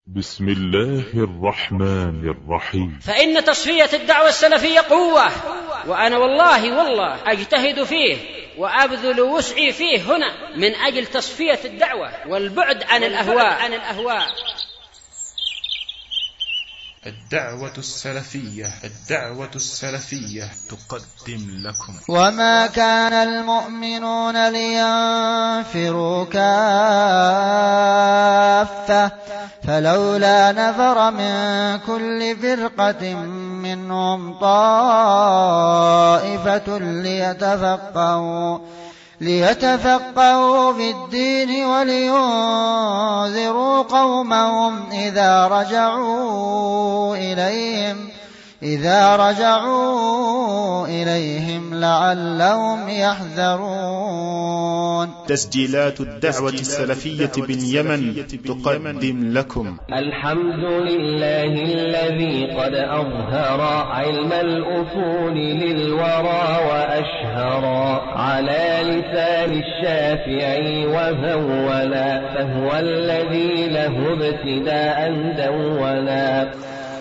بسم الله الرحمن الرحيم. فإن تصفية الدعوة السلفية قوة، وأنا والله أجتهد فيه وأبذل وسعي فيه هنا من أجل تصفية الدعوة والبعد عن الأهواء. الدعوة السلفية تقدم لكم. وما كان المؤمنون لينفروا كافة فلولا نفر من كل فرقة منهم طائفة ليتفقهوا في الدين ولينذروا قومهم إذا رجعوا إليهم لعلهم يحذرون. تسجيلات الدعوة السلفية باليمن تقدم لكم. الحمد لله الذي قد أظهر علم الأصول للورى وأشهر على لسان الشافعي وهولا، فهو الذي له ابتداء دولا.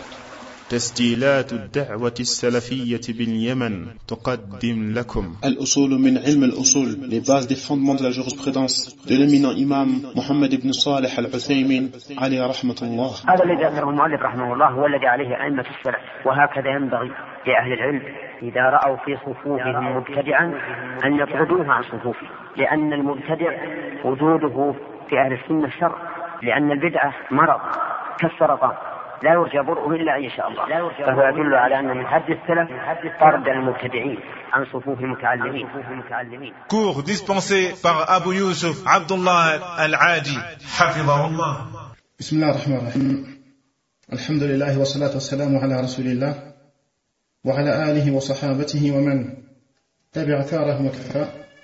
تسجيلات الدعوة السلفية باليمن تقدم لكم. الأصول من علم الأصول, les bases des fondements de la jurisprudence de l'éminent imam Mohammed ibn Salih al-Uthaymin عليه رحمة الله. هذا الذي ذكره المؤلف رحمه الله هو الذي عليه أئمة السلف، وهكذا ينبغي لأهل العلم إذا رأوا في صفوفهم مبتدعا أن يطردوه عن صفوفه، لأن المبتدع وجوده في أهل السنة شر، لأن البدعة مرض كالسرطان لا يرجى برؤه إلا إن شاء الله، فهو يدل على أن من حد السلف طرد المبتدعين عن صفوف المتعلمين. Cours dispensé par Abu Yusuf Abdullah Al-Adi حفظه الله. بسم الله الرحمن الرحيم. الحمد لله والصلاة والسلام على رسول الله وعلى آله وصحابته ومن تبع ثاره وكفى.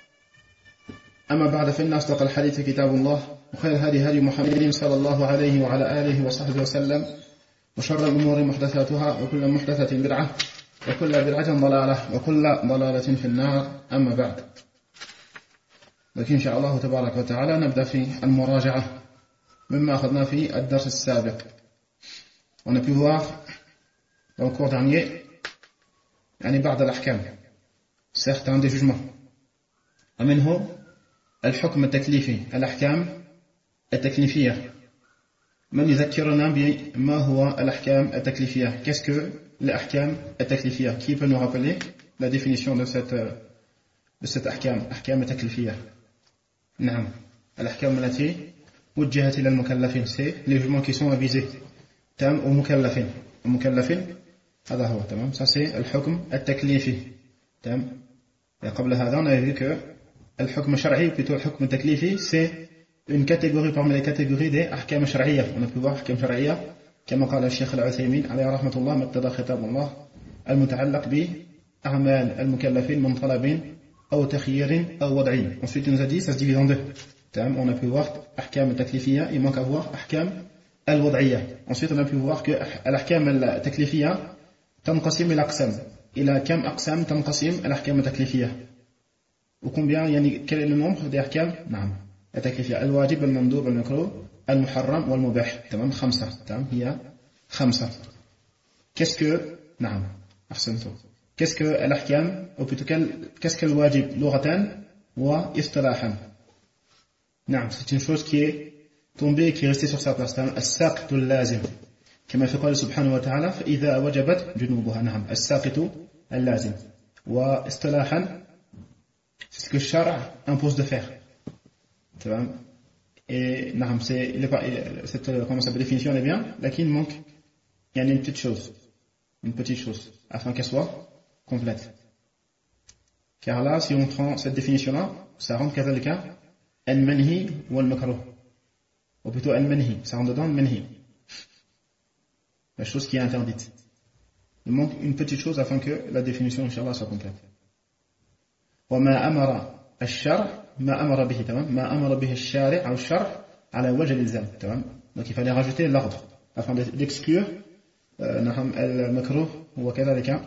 أما بعد، فإن أصدق الحديث كتاب الله، وخير الهدي هدي محمد صلى الله عليه وعلى آله وصحبه وسلم، وشر الأمور محدثاتها، وكل محدثة بدعة، وكل بدعة ضلالة، وكل ضلالة في النار. أما بعد، لكن إن شاء الله تبارك وتعالى نبدأ في المراجعة مما أخذنا في الدرس السابق. On a pu voir dans le cours dernier بعض الأحكام, certains des jugements. ومنه الحكم التكليفي, الأحكام التكليفية. من يذكرنا بما هو الأحكام التكليفية? Qu'est-ce que l'ahkam التكليفية? Qui peut nous rappeler la définition de cette أحكام التكليفية؟ نعم, الأحكام التي وجهت إلى المكلفين, c'est les jugements qui sont avisés تمام ومكلفين. هذا هو تمام, ça c'est الحكم التكليفي تمام. قبل هذا on a vu que الحكم الشرعي, plutôt الحكم التكليفي, c'est une catégorie parmi les catégories des ahkam الشرعية. On a pu voir ahkam الشرعية كما قال الشيخ العثيمين عليه رحمة الله: مقتضى خطاب الله المتعلق بأعمال المكلفين من طلب أو تخيير أو وضعي. Ensuite il nous a dit ça se divise en deux. On a pu voir ahkam التكليفية, il manque à voir ahkam الوضعية. Ensuite on a pu voir que الأحكام التكليفية تنقسم إلى أقسام. إلى كم أقسام تنقسم الأحكام التكليفية؟ وكمبيان يعني quel est le nombre des ahkam؟ نعم, التكليفية: الواجب والمندوب والمكروه المحرم والمباح. تمام, 5. تمام, هي 5. Qu'est-ce que نعم أحسنتم. Qu'est-ce que الأحكام, ou plutôt qu'est-ce que الواجب لغة واصطلاحا؟ نعم, c'est une chose qui est tombée et qui est restée sur sa place. الساقط اللازم كما في قول سبحانه وتعالى: فإذا وجبت جنوبها. نعم, الساقط اللازم. واصطلاحا, c'est ce que le shara impose de faire. Et نعم, cette définition elle est bien, lakin manque, il y a une petite chose afin qu'elle soit complète. Car là, si on prend cette définition là, ça rentre كذلك المنهي والمكروه, ou plutôt المنهي, ça rentre dedans المنهي, la chose qui est interdite. Il manque une petite chose afin que la définition inchallah soit complète. وما أمر الشرع ما أمر به. تمام, ما أمر به الشارع أو الشرع على وجه الإلزام. تمام, donc il fallait rajouter l'ordre afin d'exclure نعم المكروه وكذلك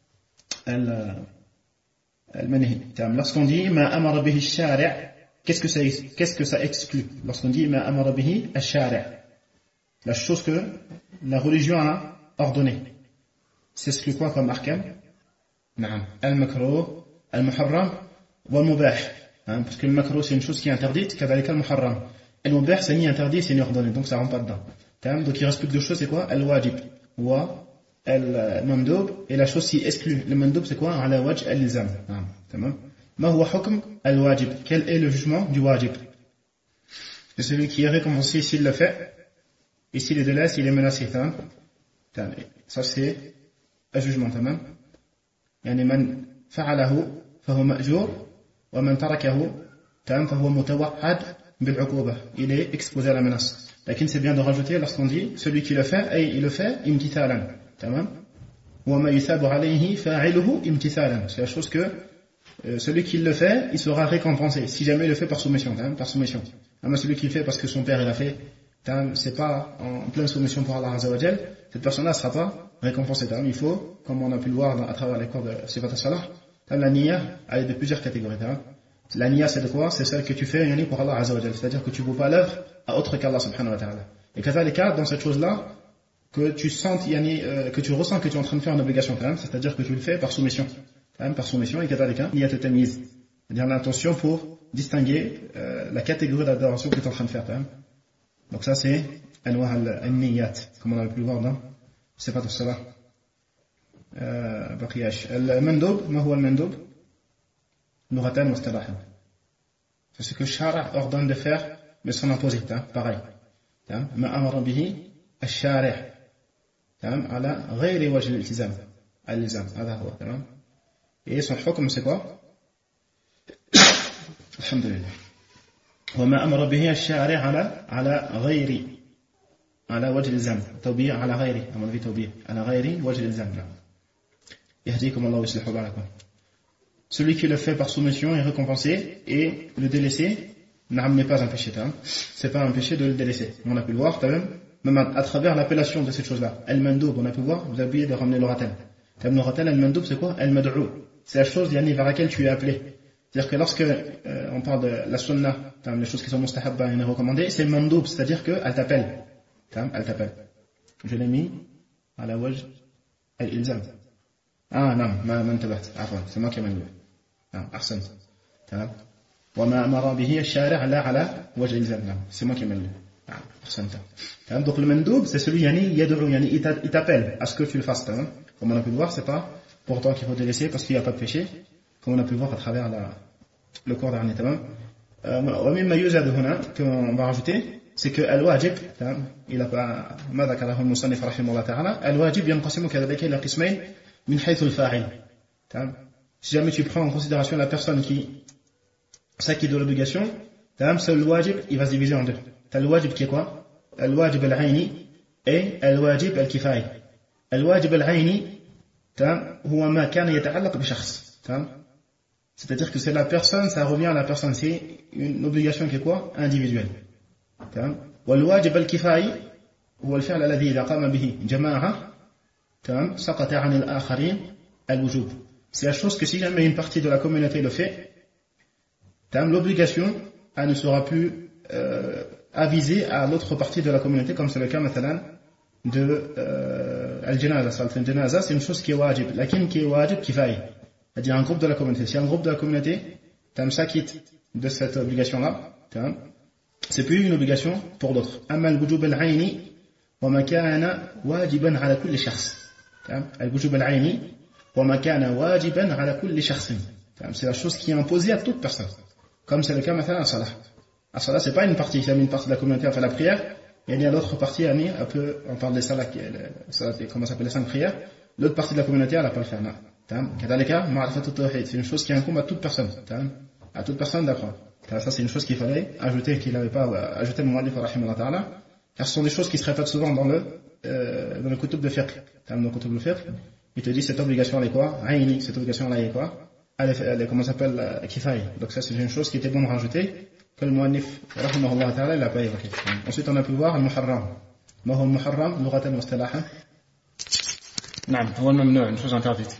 المنهي. تمام, lorsqu'on dit ما أمر به الشارع, qu'est-ce que ça exclut? Lorsqu'on dit ما أمر به الشارع, La chose que la religion a ordonnée. C'est ce que quoi comme arkan? Naam. Al-makruh, al-muharram, wal-mubah. Parce que le makruh c'est une chose qui est interdite, kadhalika al-muharram. Al-mubah c'est ni interdit, c'est ni ordonné, donc ça rentre pas dedans. Donc il reste plus que deux choses, c'est quoi? Al-wajib wa al-mandub, et la chose qui exclut. Le mandub c'est quoi? Ala wajh al-ilzam. Tamam. Ma huwa hukm al-wajib? Quel est le jugement du wajib? C'est celui qui est récompensé s'il le fait, et s'il est délaisse, il est menacé. Ça c'est un jugement. Tamam. يعني من فعله فهو مأجور ومن تركه فهو متوعد بالعقوبة. Il est exposé à la menace. Lakin c'est bien de rajouter lorsqu'on dit celui qui le fait, et il le fait imtithalan. Tamam. وما يثاب عليه فاعله imtithalan. C'est la chose que celui qui le fait, il sera récompensé si jamais il le fait par soumission. Par soumission. Mais celui qui le fait parce que son père il a fait, c'est pas en pleine soumission pour Allah Azza wa Jal, cette personne-là ne sera pas récompensée. Il faut, comme on a pu le voir à travers les cours de Sifat al-Salah, la niya elle est de plusieurs catégories. La niya c'est de quoi? C'est celle que tu fais pour Allah Azza wa Jal, c'est-à-dire que tu ne voues pas l'œuvre à autre qu'Allah subhanahu wa ta'ala. Et qu'à les cas, dans cette chose-là, que tu sens, que tu ressens que tu es en train de faire une obligation, c'est-à-dire que tu le fais par soumission. Par soumission, et qu'à les cas, niya tamiz, c'est-à-dire l'intention pour distinguer la catégorie d'adoration que tu es en train de faire. Donc ça c'est anwa al-niyat, comme on a pu le voir dans Sifat al-Salah. Al-mandub, ma huwa al-mandub? Lughatan wa istilahan. C'est ce que Shara ordonne de faire, mais sans imposer, pareil. Ma amara bihi al-shari' ala ghayri wajh al-iltizam. Al-ilzam, hada huwa, tamam. Et son hukm c'est quoi? Alhamdulillah. وما أمر به الشارع على غير على وجه الإلزام. توبيع على غير أمر به توبيع على غير وجه الإلزام. يهديكم الله ويصلح بالكم. Celui qui le fait par soumission est récompensé, et le délaisser n'est pas un péché. C'est pas un péché de le délaisser. On a pu le voir même à travers l'appellation de cette chose-là. Al-Mandoub, on a pu voir, vous avez oublié de ramener le ratel. Le ratel, Al-Mandoub, c'est quoi? Al-Mad'ou. C'est la chose vers laquelle tu es appelé. C'est-à-dire que lorsque on parle de la sunnah, les choses qui sont mustahabba et recommandées, c'est mandoub, c'est-à-dire qu'elle t'appelle. Elle t'appelle. Je l'ai mis à la wajh al-ilzam. Ah non, ma intabaht. C'est moi qui ai mis. Ahsan. Wa ma amara bihi al-shari' ala wajh al-ilzam. C'est moi qui ai mis. Ahsan. Donc le mandoub, c'est celui il t'appelle à ce que tu le fasses. Comme on a pu le voir, c'est pas pourtant qu'il faut te laisser parce qu'il n'y a pas de péché. Comme on a pu voir à travers le cours dernier. ومما يوجد هنا qu'on va rajouter, c'est que al-wajib, il a pas ما ذكره المصنف رحمه الله تعالى, al-wajib ينقسم كذلك إلى قسمين من حيث الفاعل. Si jamais tu prends en considération la personne qui s'acquitte de l'obligation, c'est le wajib, il va se diviser en deux. T'as le wajib qui est quoi? Al-wajib al-ayni et al-wajib al-kifai. Al-wajib al-ayni هو ما كان يتعلق بشخص. C'est-à-dire que c'est la personne, ça revient à la personne, c'est une obligation qui est quoi? Individuelle. والواجب الكفائي هو الفعل الذي إذا قام به جماعة سقط عن الآخرين الوجوب. C'est la chose que si jamais une partie de la communauté le fait, l'obligation elle ne sera plus avisée à l'autre partie de la communauté, comme c'est le cas مثلا de al-janaza. Salat al-janaza, c'est une chose qui est wajib, lakin qui est wajib kifai. C'est-à-dire un groupe de la communauté. Si un groupe de la communauté s'acquitte de cette obligation-là, c'est plus une obligation pour d'autres. أما الوجوب العيني وما كان واجبا على كل شخص. الوجوب العيني وما كان واجبا على كل شخص. C'est la chose qui est imposée à toute personne. Comme c'est le cas maintenant à Salah. À Salah, c'est pas une partie. Si une partie de la communauté a fait la prière, et il y a l'autre partie, on parle des Salah, comment ça s'appelle, les 5 prières, l'autre partie de la communauté, elle n'a pas le faire. C'est une chose qui incombe à toute personne. À toute personne d'apprendre. Ça, c'est une chose qu'il fallait ajouter, qu'il n'avait pas ajouté le mu'allif rahimahullah ta'ala, car ce sont des choses qui se répètent souvent dans le kutub de fiqh. Dans le kutub de fiqh, il te dit cette obligation elle est quoi? Aïni, cette obligation là est quoi? Elle est comment ça s'appelle? Kifai. Donc ça, c'est une chose qui était bon de rajouter, que le mu'allif rahimahullah ta'ala il n'a pas évoqué. Ensuite, on a pu voir le muharram. Ma huwa al-muharram, lughatan wa istilahan? Naam, huwa al-mamnu', une chose interdite.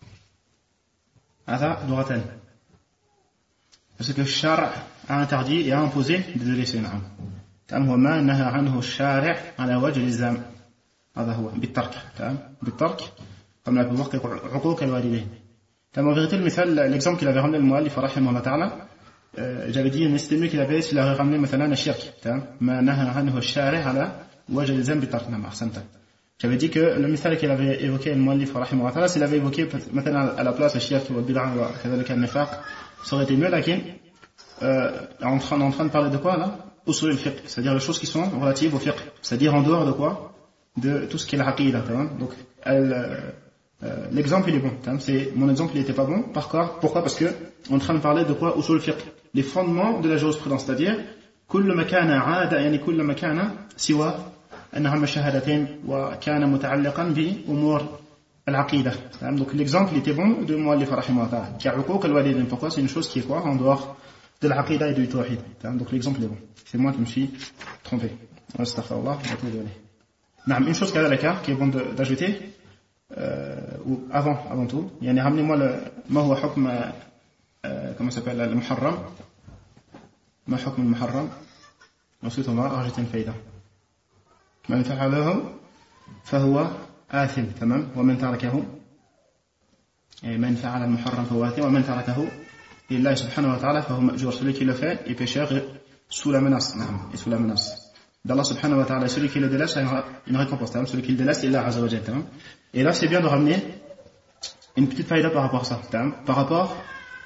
هذا لغة. Parce que le shar a interdit et a imposé de délaisser. تمام هو ما نهى عنه الشارع على وجه الإلزام هذا هو بالترك تمام بالترك comme on peut voir عقوق الوالدين تمام en vérité le مثال l'exemple qu'il avait ramené le muallif rahimahullah ta'ala j'avais dit une estimée qu'il avait s'il avait ramené مثلا الشرك تمام ما نهى عنه الشارع على وجه الإلزام بالترك نعم أحسنت j'avais dit que le مثال qu'il avait évoqué le muallif rahimahullah ta'ala s'il avait évoqué مثلا à la place الشرك والبدعة وكذلك النفاق ça aurait été mieux lakin en train de parler de quoi là usul al-fiqh, c'est-à-dire les choses qui sont relatives au fiqh, c'est-à-dire en dehors de quoi? De tout ce qui est l'aqidah, donc l'exemple il est bon, mon exemple il était pas bon, pourquoi? Parce que on est en train de parler de quoi? Usul al-fiqh, les fondements de la jurisprudence, c'est-à-dire كل ما كان عادة يعني كل ما كان سوى أنها الشهادتين وكان متعلقا بأمور العقيدة. Donc l'exemple il était bon de Muallif rahimahullah ta'ala, qui a عقوق الوالدين. Pourquoi? C'est une chose qui est quoi? En dehors de l'aqida et du tawhid. Donc l'exemple est bon. C'est moi qui me suis trompé. Astaghfirullah, une chose qui est bon d'ajouter, ou avant tout, ramenez-moi le ma huwa hukm, comment ça s'appelle, le muharram, ma hukm le muharram. Ensuite on va rajouter une faïda. Man fa'alahu fahuwa athim, tamam, wa man tarakahu, man fa'ala al-muharram fahuwa athim, wa man tarakahu Allah subhanahu wa ta'ala fahu ma'jur, celui qui le fait est pécheur sous la menace, et sous la menace d'Allah subhanahu wa ta'ala. Celui qui le délaisse a une récompense, celui qui le délaisse il l'a azza wa jalla. Et là c'est bien de ramener une petite faïda par rapport à ça, par rapport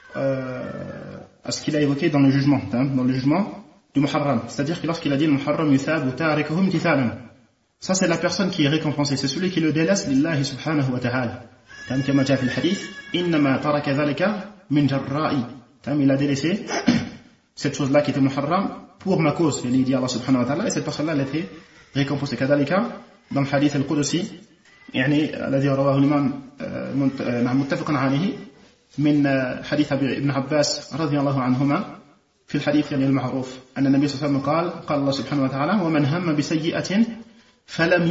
à ce qu'il a évoqué dans le jugement du muharram, c'est-à-dire que lorsqu'il a dit le muharram yuthabu tarikuhu imtithalan, ça c'est la personne qui est récompensée, c'est celui qui le délaisse lillahi subhanahu wa ta'ala, comme jaa fi al-hadith innama taraka dhalika min jarra'i, il a délaissé cette chose-là qui était muharram pour ma cause, il dit Allah subhanahu wa ta'ala, et cette personne-là elle a été récompensée. Kadhalika dans le hadith al-Qudsi الذي رواه الإمام متفق عليه من حديث ابن عباس رضي الله عنهما في الحديث المعروف أن النبي صلى الله عليه وسلم قال الله سبحانه وتعالى ومن هم بسيئة فلم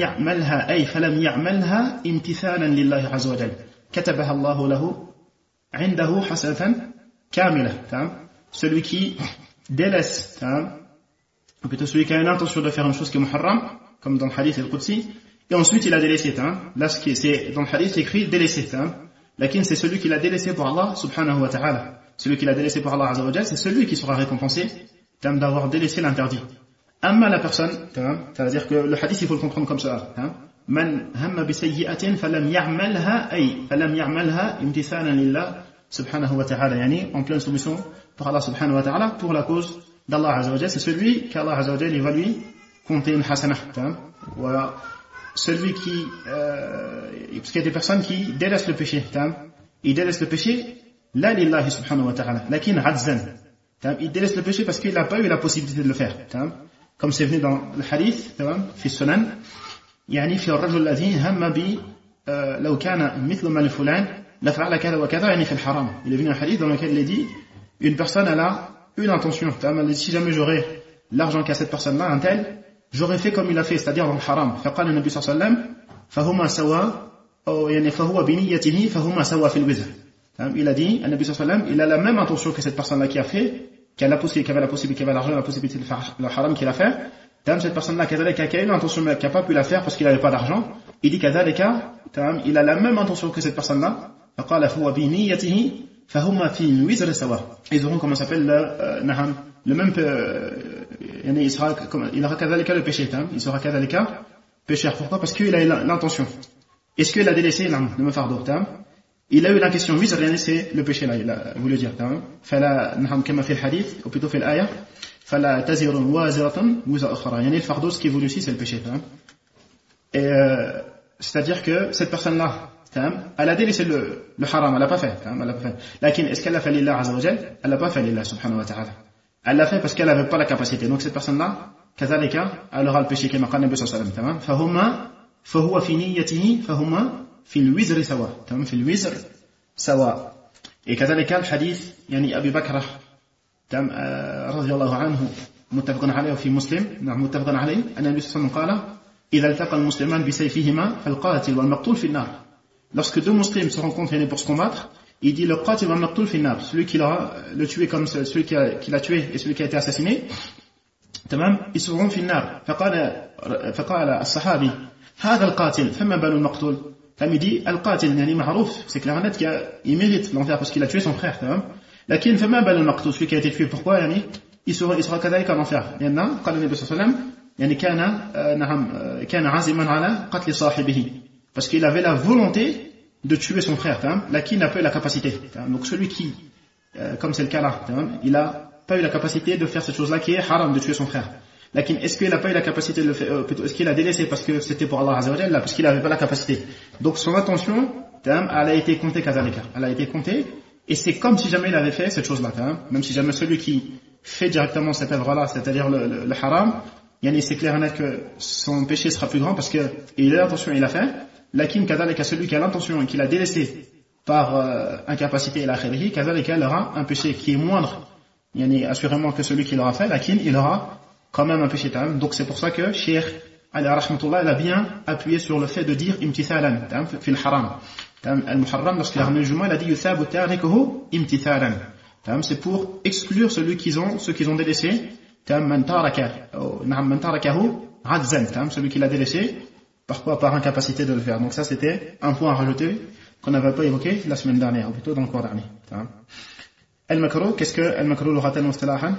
يعملها امتثالا لله عز وجل كتبها الله له عنده حسنة كاملة. Celui qui délaisse, ou plutôt celui qui a une intention de faire une chose qui est muharram, comme dans le hadith al-Qudsi, et ensuite il a délaissé, là c'est dans le hadith c'est écrit délaissé, lakin c'est celui qui l'a délaissé pour Allah subhanahu wa ta'ala, celui qui l'a délaissé pour Allah azza wa jalla, c'est celui qui sera récompensé d'avoir délaissé l'interdit. Amma la personne, c'est-à-dire que le hadith il faut le comprendre comme ça, man hamma bi sayyi'atin falam ya'malha imtithalan lillah subhanahu wa ta'ala, en pleine soumission pour Allah subhanahu wa ta'ala, pour la cause d'Allah azza wa jalla, c'est celui qu'Allah azza wa jalla il va lui compter une hasana. Voilà. Celui qui parce qu'il y a des personnes qui délaissent le péché, ils délaissent le péché la lillahi subhanahu wa ta'ala, lakin adzan, ils délaissent le péché parce qu'il n'a pas eu la possibilité de le faire, comme c'est venu dans le hadith fi sunan في الرجل الذي هم بي لو كان مثل ما لفلان لفعل كذا وكذا في الحرام. Il est venu un hadith dans lequel il est dit une personne elle a une intention, elle dit si jamais j'aurais l'argent qu'a cette personne-là, un tel, j'aurais fait comme il a fait, c'est-à-dire dans le haram. فقال النبي صلى الله عليه وسلم فهما سواء أو فهو بنيته فهما سواء في الوزر. Il a dit النبي صلى الله عليه وسلم il a la même intention que cette personne-là qui a fait, qui avait l'argent, la possibilité de faire le haram qu'il a fait. Cette personne-là qui a une intention mais qui n'a pas pu la faire parce qu'il n'avait pas d'argent, il dit كذلك il a la même intention que cette personne-là. فقال فهو بنيته فهما في الوزر سواء. Ils auront comment s'appelle le même il aura كذلك le péché, il sera كذلك pécheur. Pourquoi? Parce qu'il a l'intention. Est-ce qu'il a délaissé le même fardeau? Il a eu la question wizr, c'est le péché là, il a voulu dire. فلا كما في الحديث ou plutôt في الآية فلا تزر وازرة وزر أخرى. Le fardeau ce qui est voulu ici c'est le péché. Et c'est-à-dire que cette personne-là elle a délaissé le haram, elle l'a pas fait. Lakin est-ce qu'elle l'a fait lillah azza wa jalla? Elle l'a pas fait lillah subhanahu wa ta'ala. Elle l'a fait parce qu'elle n'avait pas la capacité. Donc cette personne-là, كذلك elle aura le péché كما قال النبي صلى الله عليه وسلم. فهو في نيته فهما في الوزر سواء. في الوزر سواء. Et كذلك الحديث أبي بكر رضي الله عنه متفق عليه في مسلم متفق عليه أن النبي صلى الله عليه وسلم قال إذا التقى المسلمان بسيفهما فالقاتل والمقتول في النار. Lorsque deux musulmans se rencontrent pour se combattre, il dit le qatil wal maqtul fi nar, celui qui l'a tué comme celui qui l'a tué et celui qui a été assassiné, تمام يسرون في النار فقال الصحابي هذا القاتل فما بال المقتول تمام يدي القاتل يعني معروف c'est clair net qu'il mérite l'enfer parce qu'il a tué son frère تمام لكن فما بال المقتول celui qui a été tué pourquoi يعني il sera كذلك en enfer لأن قال النبي صلى الله عليه وسلم يعني كان عازما على قتل صاحبه parce qu'il avait la volonté de tuer son frère là qui n'a pas eu la capacité donc celui qui comme c'est le cas là il a pas eu la capacité de faire cette chose là qui est haram de tuer son frère lakin est-ce qu'il a pas eu la capacité de le faire plutôt est-ce qu'il a délaissé parce que c'était pour Allah Azza wa Jalla parce qu'il avait pas la capacité donc son intention elle a été comptée kazalika elle a été comptée et c'est comme si jamais il avait fait cette chose là même si jamais celui qui fait directement cette œuvre là c'est-à-dire le haram yani c'est clair et net que son péché sera plus grand parce que il a l'intention il a fait lakin kazalika celui qui a l'intention et qui l'a délaissé par incapacité et la khayrihi kazalika il aura un péché qui est moindre yani assurément que celui qui l'aura fait lakin il aura quand même un péché donc c'est pour ça que Cheikh Ali rahmatullah il a bien appuyé sur le fait de dire imtithalan fi al-haram al-muharram lorsqu'il a ramené le juma il a dit yuthabu tarikuhu imtithalan c'est pour exclure ceux qu'ils ont délaissé man tarakahu adzan celui qui l'a délaissé par incapacité de le faire donc ça c'était un point à rajouter qu'on n'avait pas évoqué la semaine dernière ou plutôt dans le cours dernier al-makruh qu'est-ce que al-makruh lughatan wa istilahan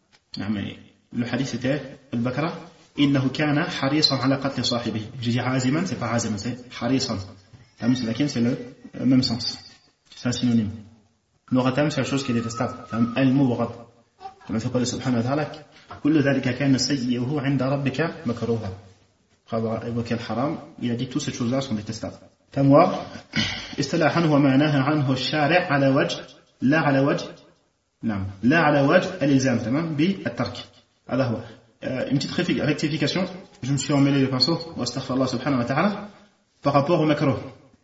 le hadith c'était al-bakra innahu kana harisan ala qatl sahibihi j'ai dit aziman c'est pas aziman c'est harisan c'est le même sens c'est un synonyme lughatan c'est la chose qui est détestable al-mubghad comme fait Allah subhanahu wa ta'ala kullu dhalika kana sayyi'uhu 'inda rabbika makruha après évoqué le haram il a dit toutes ces choses là sont détestables tamwa istilahan huwa ma'naha 'anhu ash-shari' ala wajh la ala wajh نعم لا على وجه الالزام تمام بالترك هذا هو une petite rectification je me suis emmêlé le pinceau wastaghfirullah subhanahu wa ta'ala par rapport au makruh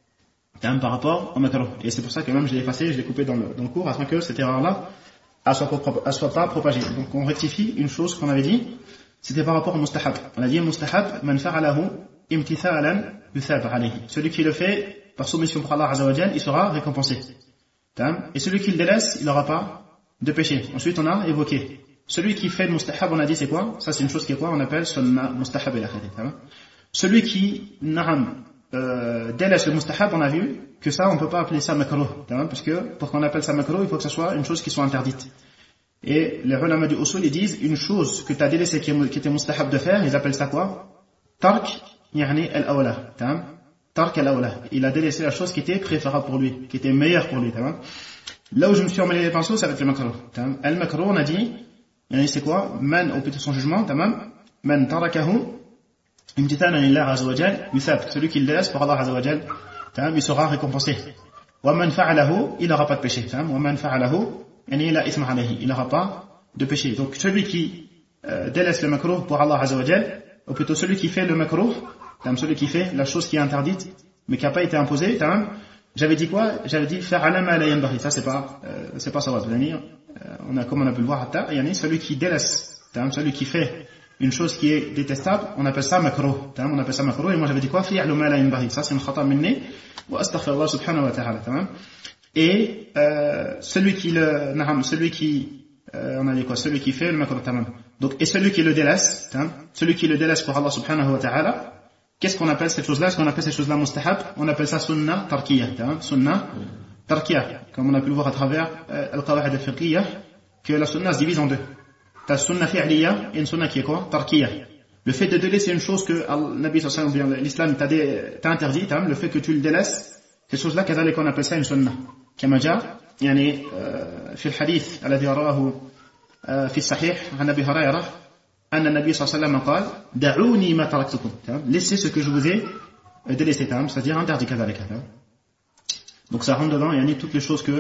par rapport au makruh et c'est pour ça que même je l'ai effacé je l'ai coupé dans le cours afin que cette erreur là elle soit pas propagée donc on rectifie une chose qu'on avait dit c'était par rapport au mustahab on a dit mustahab man fa'alahu imtithalan yuthab alayhi celui qui le fait par soumission pour Allah azza wa jalla il sera récompensé et celui qui le délaisse il n'aura pas de péché. Ensuite, on a évoqué celui qui fait le mustahab, on a dit c'est quoi? Ça, c'est une chose qui est quoi? On appelle sunnah mustahab et la khadith. Celui qui délaisse le mustahab, on a vu que ça, on peut pas appeler ça makruh, parce que pour qu'on appelle ça makruh, il faut que ça soit une chose qui soit interdite. Et les ulama du usul, ils disent une chose que tu as délaissé qui était mustahab de faire, ils appellent ça quoi? Tark, yani al-awla. Tark al-awla. Il a délaissé la chose qui était préférable pour lui, qui était meilleure pour lui. Là où je me suis emmêlé les pinceaux, ça va être le makruh. Al-makruh, on a dit, c'est quoi? Man, au petit son jugement, man tarakahu, imtithalan lillah azza wa jal, yuthab. Celui qui le délaisse pour Allah azza wa jal, il sera récompensé. Wa man fa'alahu, il n'aura pas de péché. Wa man fa'alahu, la ithma alayhi, il n'aura pas de péché. Donc celui qui délaisse le makruh pour Allah azza wa jal, ou plutôt celui qui fait le makruh, celui qui fait la chose qui est interdite, mais qui n'a pas été imposée, j'avais dit quoi? J'avais dit faire alama la yanbaghi. Ça c'est pas ça. Comme on a pu le voir, celui qui délaisse, celui qui fait une chose qui est détestable, on appelle ça makruh. On appelle ça makruh. Et moi j'avais dit quoi? Fi'lu ma la yanbaghi. Ça c'est un khata minni. Wa astaghfirullah subhanahu wa ta'ala. Et celui qui on a dit quoi? Celui qui fait le makruh. Donc et celui qui le délaisse, pour Allah subhanahu wa ta'ala. Qu'est-ce qu'on appelle cette chose-là? Est-ce qu'on appelle cette chose-là mustahab? On appelle ça sunnah tarkiyah. Sunnah tarkiyah. Comme on a pu le voir à travers al-qawa'id al-fiqhiyah, que la sunnah se divise en deux. T'as sunnah fi'liyah et une sunnah qui est quoi? Tarkiyah. Le fait de délaisser une chose que le Nabi sallallahu alayhi wa sallam, l'islam t'a interdit, le fait que tu le délaisses, cette chose-là, qu'on appelle ça une sunnah. Kama ja, yani, fi al-hadith, alladhi rawahu fi sahih, an Abi Hurayrah, أن النبي صلى الله عليه وسلم قال دعوني ما تركتكم laissez ce que je vous ai délaissé c'est-à-dire interdit كذلك donc ça rentre dedans toutes les choses que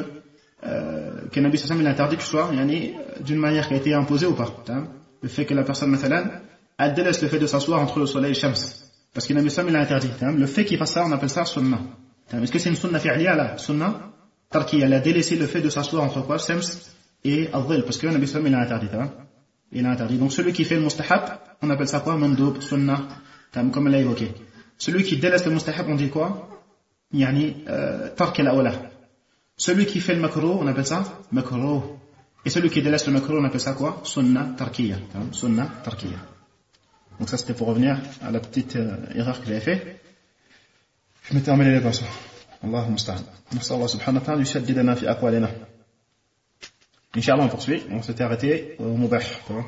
le Nabi sallallahu alayhi wa sallam a interdit que ce soit d'une manière qui a été imposée ou pas le fait que la personne elle délaisse le fait de s'asseoir entre le soleil et le shams parce que le Nabi sallallahu alayhi wa sallam l'a interdit le fait qu'il fasse ça on appelle ça sunnah est-ce que c'est une sunnah fi'liya là sunnah tarkiya elle a délaissé le fait de s'asseoir entre quoi shams et al-dhil parce que le Nabi sallallahu alayhi wa sallam il a interdit il a interdit. Donc celui qui fait le mustahab, on appelle ça quoi? Mandoub, sunnah, comme elle l'a évoqué. Celui qui délaisse le mustahab, on dit quoi? Tark al-awla. Celui qui fait le makruh, on appelle ça makruh. Et celui qui délaisse le makruh, on appelle ça quoi? Sunnah tarkiya. Sunnah tarkiya. Donc ça c'était pour revenir à la petite erreur que j'avais fait. Je m'étais emmêlé les pinceaux. Allahumma musta'an. Merci Allah subhanahu wa ta'ala yushaddidana fi aqwalina. Inch'Allah on poursuit. On s'était arrêté au mubah.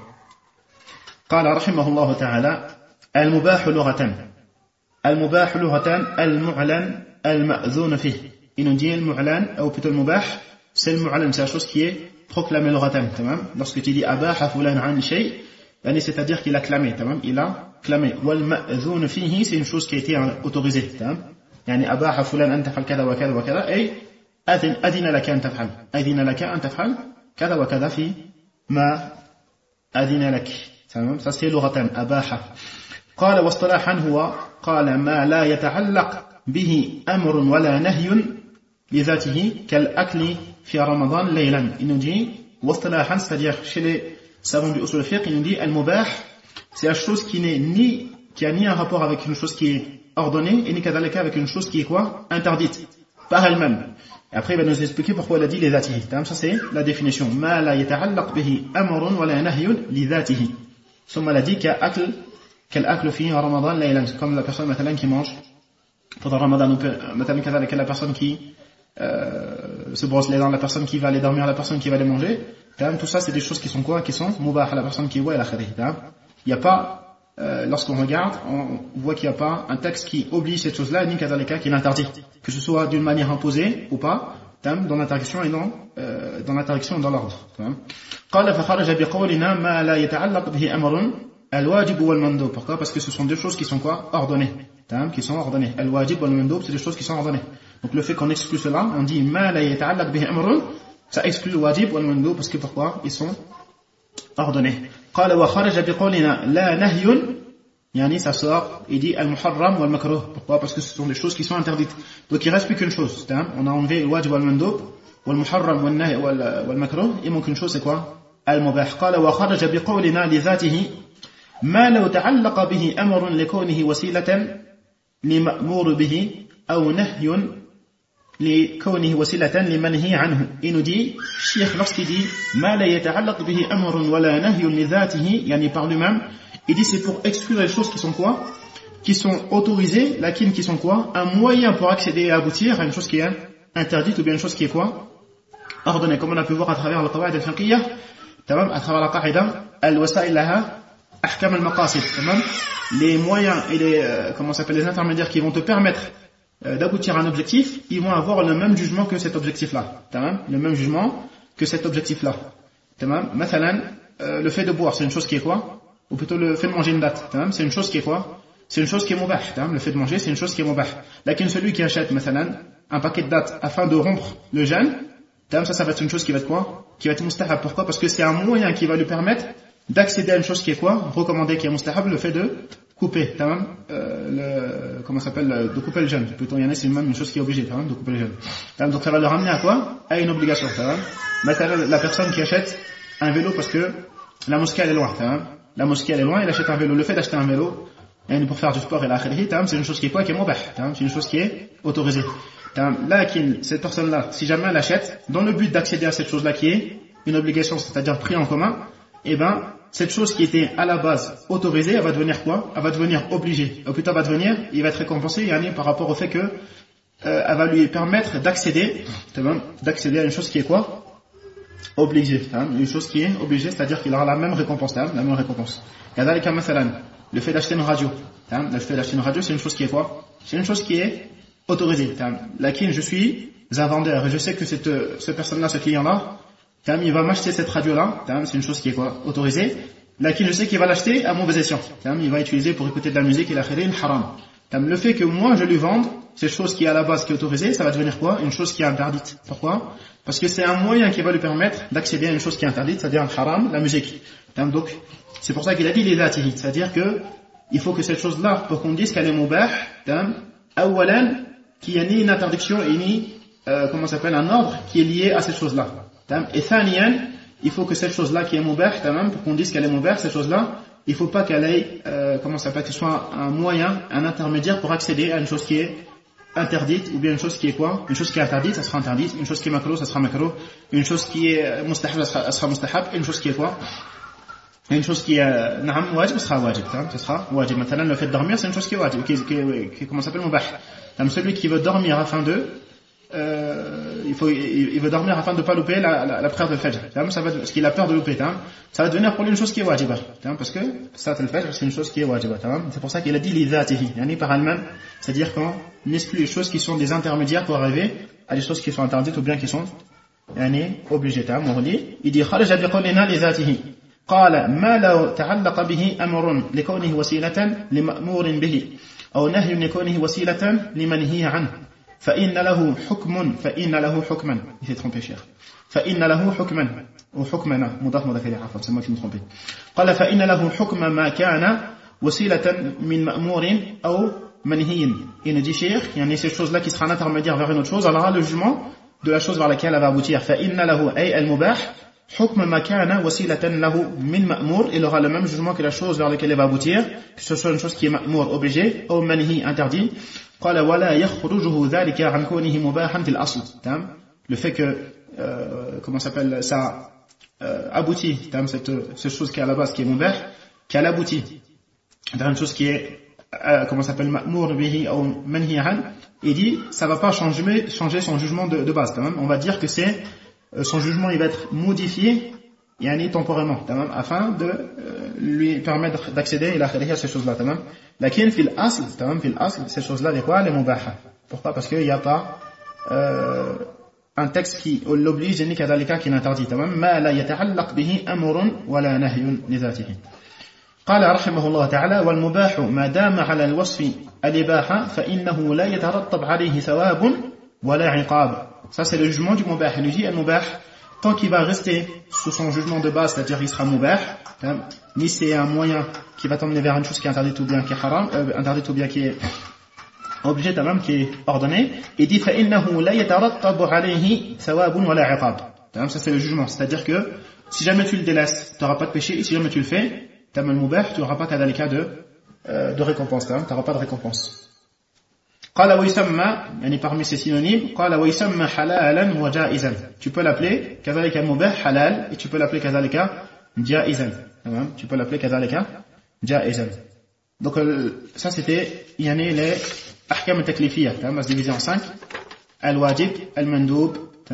قال رحمه الله تعالى المباح لغة المباح لغة المعلن المأذون فيه. Il nous dit المعلن ou plutôt le mubah, c'est le mu'allan, c'est la chose qui est proclamée لغة. Lorsque tu dis abaha fulan an shay, c'est-à-dire qu'il a clamé, il a clamé. والمأذون فيه, c'est une chose qui a été autorisée. يعني أباح فلان أن تفعل كذا وكذا وكذا أي أذن لك أن تفعل كذا وكذا في ما أذن لك. Ça c'est لغة أباح. قال واصطلاحا هو قال ما لا يتعلق به أمر ولا نهي لذاته كالأكل في رمضان ليلا. Il nous dit واصطلاحا, c'est-à-dire chez les savants du usul al-fiqh, il nous dit al-mubah, c'est la chose qui a ni un rapport avec une chose qui est ordonnée et ni kadhalika avec une chose qui est quoi? Interdite par elle-même. Et après il va nous expliquer pourquoi il a dit les dhatihi. Ça c'est la définition. Ma la yata'allaq bihi amrun wa la nahyun li dhatihi. Summa l'a dit qu'al aklu fi ramadan laylan, comme la personne مثلا qui mange pendant Ramadan, مثلا kadhalika la personne qui se brosse les dents, la personne qui va aller dormir, la personne qui va aller manger. Tout ça c'est des choses qui sont quoi? Qui sont mubah à la personne qui voit et la khari. Il n'y a pas lorsqu'on regarde, on voit qu'il n'y a pas un texte qui oblige cette chose-là, ni kadhalika qui l'interdit, que ce soit d'une manière imposée ou pas, dans l'interdiction et dans l'interdiction et dans l'ordre. قال فخرج بقولنا ما لا يتعلق به أمر الواجب والمندوب. Pourquoi? Parce que ce sont deux choses qui sont quoi? Ordonnées. Qui sont ordonnées. الواجب والمندوب, c'est des choses qui sont ordonnées. Donc le fait qu'on exclut cela, on dit ما لا يتعلق به أمر, ça exclut le wajib والمندوب parce que pourquoi? Ils sont ordonnés. قال وخرج بقولنا لا نهي, يعني ça sort, il dit al-muharram wal-makruh. Pourquoi? Parce que ce sont des choses qui sont interdites. Donc il reste plus qu'une chose. On a enlevé le wajib wal-mandub, wal-muharram wal-nahy wal-makruh. Il manque une chose, c'est quoi? Al-mubah. قال وخرج بقولنا لذاته ما لو تعلق به أمر لكونه وسيلة لمأمور به أو نهي لكونه وسيلة لمنهي عنه. Il nous dit, Cheikh, lorsqu'il dit ما لا يتعلق به أمر ولا نهي لذاته, يعني par lui-même, il dit c'est pour exclure les choses qui sont quoi? Qui sont autorisées, lakin qui sont quoi? Un moyen pour accéder et aboutir à une chose qui est interdite ou bien une chose qui est quoi? Ordonnée. Comme on a pu voir à travers le qawaid al-fiqhiyya, à travers la qaida, al-wasa'il laha ahkam al-maqasid. Les moyens et les intermédiaires qui vont te permettre d'aboutir à un objectif, ils vont avoir le même jugement que cet objectif-là. Le même jugement que cet objectif-là. Mathalan, le fait de boire, c'est une chose qui est quoi? Ou plutôt le fait de manger une date, c'est une chose qui est quoi? C'est une chose qui est mubah. Le fait de manger, c'est une chose qui est mubah. Lakin celui qui achète, un paquet de dates afin de rompre le jeûne, ça va être une chose qui va être quoi? Qui va être mustahab. Pourquoi? Parce que c'est un moyen qui va lui permettre d'accéder à une chose qui est quoi? Recommandée, qui est mustahab, le fait de couper, de couper le jeûne. Plutôt, il y en a, c'est même une chose qui est obligée, de couper le jeûne. Donc ça va le ramener à quoi? À une obligation, la personne qui achète un vélo parce que la mosquée elle est loin, la mosquée elle est loin, il achète un vélo. Le fait d'acheter un vélo, pour faire du sport et la khalihi, c'est une chose qui est quoi? Qui est mubah, c'est une chose qui est autorisée. Là, cette personne-là, si jamais elle achète, dans le but d'accéder à cette chose-là qui est une obligation, c'est-à-dire pris en commun, cette chose qui était à la base autorisée, elle va devenir quoi? Elle va devenir obligée. Ou plutôt, il va être récompensé par rapport au fait que elle va lui permettre d'accéder à une chose qui est quoi? Obligée. Une chose qui est obligée, c'est-à-dire qu'il aura la même récompense. La même récompense. Le fait d'acheter une radio. Le fait d'acheter une radio, c'est une chose qui est quoi? C'est une chose qui est autorisée. Lakin, je suis un vendeur et je sais que cette personne-là, ce client-là, il va m'acheter cette radio-là, c'est une chose qui est quoi? Autorisée. Lakin, je sais qu'il va l'acheter à mauvais escient. Il va utiliser pour écouter de la musique et la khiri, haram. Le fait que moi je lui vende cette chose qui est à la base qui est autorisée, ça va devenir quoi? Une chose qui est interdite. Pourquoi? Parce que c'est un moyen qui va lui permettre d'accéder à une chose qui est interdite, c'est-à-dire le haram, la musique. Donc, c'est pour ça qu'il a dit les dhatihi, c'est-à-dire que il faut que cette chose-là, pour qu'on dise qu'elle est mubah, awalan, qu'il n'y a ni une interdiction et ni un ordre qui est lié à cette chose-là. Et thaniyan, il faut que cette chose-là qui est mubah, pour qu'on dise qu'elle est mubah, cette chose-là, il ne faut pas qu'elle ait, qu'elle soit un moyen, un intermédiaire pour accéder à une chose qui est interdite, ou bien une chose qui est quoi? Une chose qui est interdite, ça sera interdite. Une chose qui est makruh, ça sera makruh. Une chose qui est mustahab, ça sera mustahab. Et une chose qui est quoi? Une chose qui est naam wajib, ça sera wajib. Ça sera wajib. Maintenant, le fait de dormir, c'est une chose qui est wajib, qui comment s'appelle mubah. Celui qui veut dormir afin de il veut dormir afin de ne pas louper la prière de Fajr. Parce qu'il a peur de louper. Ça va devenir pour lui une chose qui est wajiba. Parce que ça, le Fajr, c'est une chose qui est wajiba. C'est pour ça qu'il a dit li dhatihi, par elle-même. C'est-à-dire qu'on exclut les choses qui sont des intermédiaires pour arriver à des choses qui sont interdites ou bien qui sont obligées. Il dit kharaja biqawlina li dhatihi. قال ما لو تعلق به أمر لكونه وسيلة لمأمور به أو نهي لكونه وسيلة لمنهي عنه فإن له حكما il s'est trompé cher فإن له حكما ou حكمنا مضاف مضاف إليه عفوا c'est moi qui me trompé قال فإن له حكم ما كان وسيلة من مأمور أو منهي il nous dit cher il y a ces choses là qui sera un intermédiaire vers une autre chose alors le jugement de la chose vers laquelle elle va aboutir فإن له أي المباح حكم ما كان وسيلة له من مأمور il aura le même jugement que la chose vers laquelle elle va aboutir que ce soit une chose qui est مأمور obligé ou منهي interdit قال ولا يخرجه ذلك عن كونه مباحا في الأصل le fait que comment s'appelle ça aboutit cette chose qui est à la base qui est mubah qu'elle aboutit une chose qui est comment s'appelle مأمور به ou منهي عنه il dit ça va pas changer son jugement de base quand même on va dire que c'est son jugement il va être modifié temporairement afin de lui permettre d'accéder à ces choses-là lakin fil asl ces choses-là les quoi les mubaha pourquoi parce qu'il n'y a pas un texte qui l'oblige ni kadhalika qui l'interdit ma la yata'allaq bihi amrun wala nahyun li dhatihi قال رحمه الله تعالى والمباح ما دام على الوصف الإباحة فإنه لا يترتب عليه ثواب ولا عقاب ça c'est le jugement du mubah il dit al-mubah tant qu'il va rester sous son jugement de base c'est-à-dire il sera mubah ni c'est un moyen qui va t'emmener vers une chose qui est interdite ou bien qui est haram interdite ou bien qui est obligé qui est ordonné il dit فإنه لا يترتب عليه ثواب ولا عقاب ça c'est le jugement c'est-à-dire que si jamais tu le délaisses tu n'auras pas de péché et si jamais tu le fais tu n'auras pas de récompense tu n'auras pas de récompense قال ويسمى parmi ces synonymes قال ويسمى حلالا وجائزا tu peux l'appeler كذلك مباح حلال et tu peux l'appeler كذلك جائزا tu peux l'appeler كذلك جائزا donc ça c'était les ahkam al-taklifiyya on va se diviser en 5 al-wajib al-mandub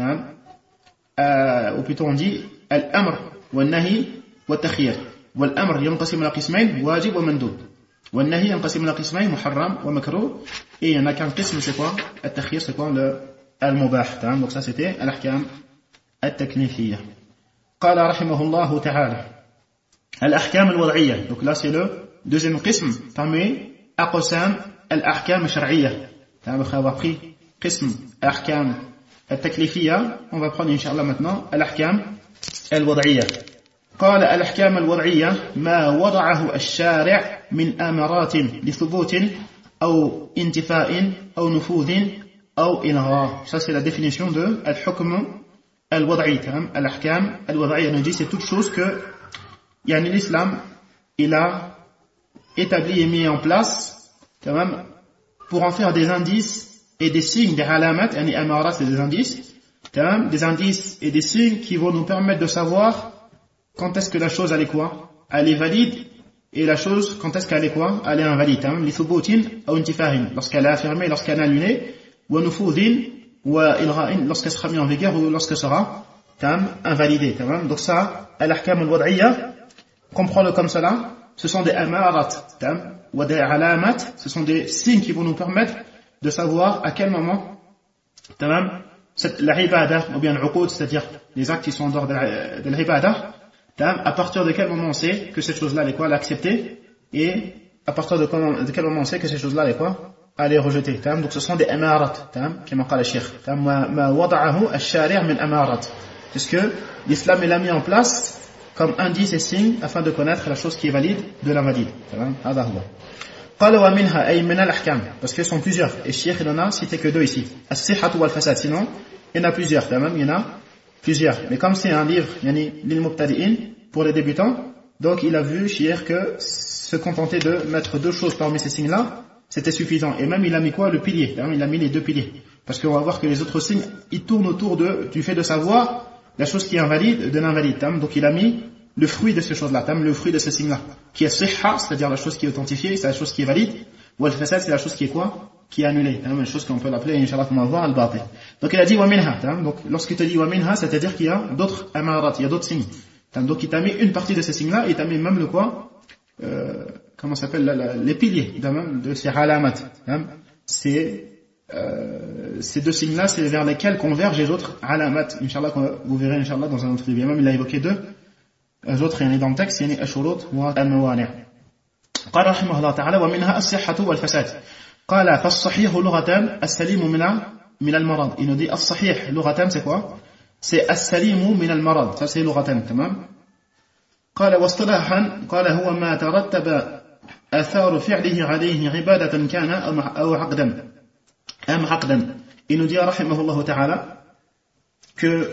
ou plutôt on dit al-amr wal-nahi wal-takhyir wal-amr ينقسم إلى قسمين واجب ومندوب والنهي ينقسم إلى قسمين محرم ومكروه et il y en a qu'un qism c'est quoi التخيير c'est quoi le المباح donc ça c'était الأحكام التكليفية قال رحمه الله تعالى الأحكام الوضعية donc là c'est le deuxième qism parmi أقسام الأحكام الشرعية après avoir pris قسم الأحكام التكليفية on va prendre إن شاء الله maintenant الأحكام الوضعية قال الأحكام الوضعية ما وضعه الشارع من آمرات لثبوت أو انتفاء أو نفوذ أو إلغاء ça c'est la définition de الحكم الوضعي الأحكام الوضعية nous dit c'est toute chose que l'islam il a établi et mis en place pour en faire des indices et des signes des alamat amarat c'est des indices et des signes qui vont nous permettre de savoir quand est-ce que la chose elle est quoi elle est valide et la chose quand est-ce qu'elle est quoi elle est invalide li thubutin ou intifahin lorsqu'elle est affirmée lorsqu'elle est annulée ou nufudin ou ilgha'in lorsqu'elle sera mise en vigueur ou lorsqu'elle sera invalidée donc ça al-ahkam al-wad'iyya comprends-le comme cela ce sont des amarat ou des alamat ce sont des signes qui vont nous permettre de savoir à quel moment la ibadah ou bien l'uqud c'est-à-dire les actes qui sont en dehors de l'ibadah à partir de quel moment on sait que cette chose-là elle est quoi l'accepter et à partir de quel moment on sait que cette chose-là elle est quoi elle est rejetée donc ce sont des amarat comme قال الشيخ ما وضعه الشارع من amarat parce que l'islam il a mis en place comme indice et signe afin de connaître la chose qui est valide de l'invalide هذا هو قال ومنها أي من الأحكام parce qu'ils sont plusieurs et الشيخ il en a cité que deux ici الصحة والفساد sinon il y en a plusieurs il y en a plusieurs mais comme c'est un livre للمبتدئين pour les débutants donc il a vu Cheikh que se contenter de mettre deux choses parmi ces signes là c'était suffisant. Et même il a mis quoi? Le pilier. Il a mis les deux piliers. Parce qu'on va voir que les autres signes, ils tournent autour du fait de savoir la chose qui est invalide de l'invalide. Donc il a mis le fruit de ces choses-là, le fruit de ces signes-là, qui est sihha, c'est-à-dire la chose qui est authentifiée, c'est la chose qui est valide, ou al-fasad, c'est la chose qui est quoi? Qui est annulée. Une chose qu'on peut l'appeler, Inch'Allah, comme on va voir, al-batil. Donc il a dit wa minha. Donc lorsqu'il te dit wa minha, c'est-à-dire qu'il y a d'autres amarat, il y a d'autres signes. Donc il t'a mis une partie de ces signes-là, et il t'a mis même le quoi? Comment s'appelle les piliers de ces alamat. Ces deux signes-là, c'est vers lesquels convergent les autres alamat. Inch'Allah, vous verrez, Inch'Allah, dans un autre livre. Même il a évoqué deux autres, il y en a dans le texte, il y a ashurut wa al-mawani'. قال رحمه الله تعالى ومنها الصحة والفساد قال فالصحيح لغة السليم من المرض. Il nous dit الصحيح لغة c'est quoi? C'est السليم من المرض. Ça c'est لغة. تمام. قال واصطلاحا قال هو ما ترتب آثار فعله عليه عبادة كان أو عقدا. Il nous dit رحمه الله تعالى que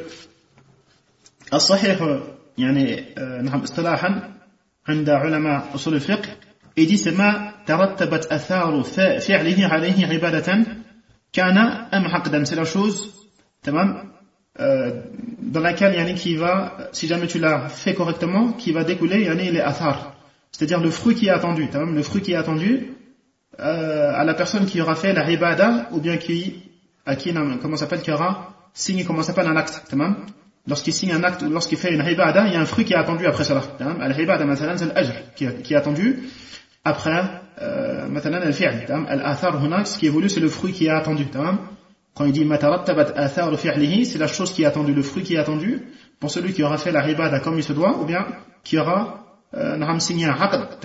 الصحيح يعني نعم اصطلاحا عند علماء أصول الفقه il dit c'est ما ترتبت آثار فعله عليه عبادة كان أم عقدا. C'est la chose تمام dans laquelle yani, qui va, si jamais tu l'as fait correctement, qui va découler yani, les athar, c'est-à-dire le fruit qui est attendu, le fruit qui est attendu à la personne qui aura fait la ibada, ou bien qui aura signé, comment s'appelle, un acte. Lorsqu'il signe un acte ou lorsqu'il fait une ibada, il y a un fruit qui est attendu après cela. Al-ibada, c'est l'ajr qui est attendu après al-fi'l. Al-athar, ce qui est voulu, c'est le fruit qui est attendu. Quand il dit matarattabat athar fi'lihi, c'est la chose qui est attendue, le fruit qui est attendu pour celui qui aura fait la ibada comme il se doit, ou bien qui aura signé un aqd,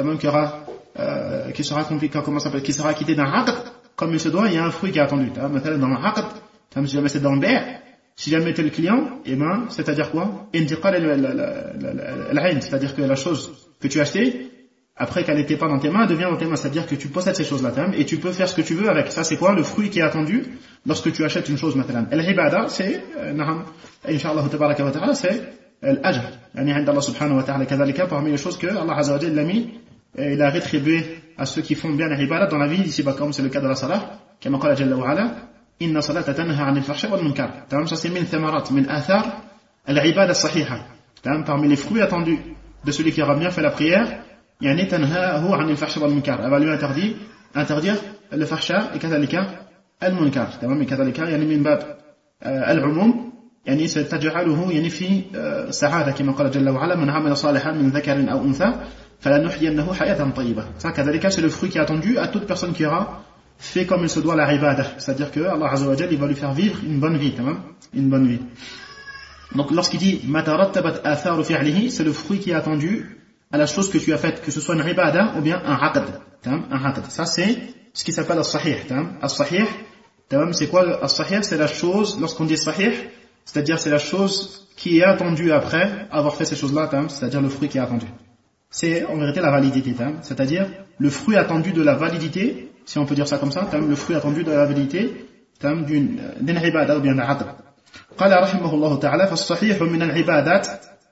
qui sera compliqué, comment ça s'appelle, qui sera acquitté d'un aqd comme il se doit. Il y a un fruit qui est attendu. Dans l'aqd, si jamais c'est dans le bay', si jamais tu es le client, et ben, c'est-à-dire quoi? Indiqal al-ayn, c'est-à-dire que la chose que tu as achetée, après qu'elle n'était pas dans tes mains, elle devient dans tes mains, c'est-à-dire que tu possèdes ces choses-là, et tu peux faire ce que tu veux avec. Ça, c'est quoi? Le fruit qui est attendu lorsque tu achètes une chose, maintenant. Al-ibada, c'est, Inch'Allah, tabaraka wa ta'ala, c'est l'ajr. Yani, Allah subhanahu wa ta'ala, kadhalika, parmi les choses que Allah azza wa jalla l'a mis, il a rétribué à ceux qui font bien l'ibada dans la vie, ici, comme c'est le cas de la salah, kama qala jalla wa ala, inna salata tanha 'anil fahsha'i wal munkar. Ça, c'est min thamarat, min athar, al-ibada as-sahiha. Parmi les fruits attendus de celui qui aura bien fait la prière, يعني تنهاه عن الفحش والمنكر. Elle va lui interdire le fahsha et كذلك المنكر. تمام. كذلك يعني من باب العموم يعني ستجعله يعني في سعادة كما قال جل وعلا من عمل صالحا من ذكر أو أنثى فلنحيينه حياة طيبة. Ça كذلك c'est le fruit qui est attendu à toute personne qui aura fait comme il se doit la ibada, c'est-à-dire que Allah Azza wa Jalla il va lui faire vivre une bonne vie, une bonne vie. Donc lorsqu'il dit ma tarattabat atharu fi'lihi, c'est le fruit qui est attendu à la chose que tu as faite, que ce soit une ibada ou bien un aqd. Ça c'est ce qui s'appelle as-sahih. As-sahih, c'est quoi as-sahih? C'est la chose, lorsqu'on dit sahih, c'est-à-dire c'est la chose qui est attendue après avoir fait ces choses-là, c'est-à-dire le fruit qui est attendu. C'est en vérité la validité, c'est-à-dire le fruit attendu de la validité, si on peut dire ça comme ça, le fruit attendu de la validité d'une ibada ou bien d'un aqd. قال رحمه الله تعالى فالصحيح من العبادات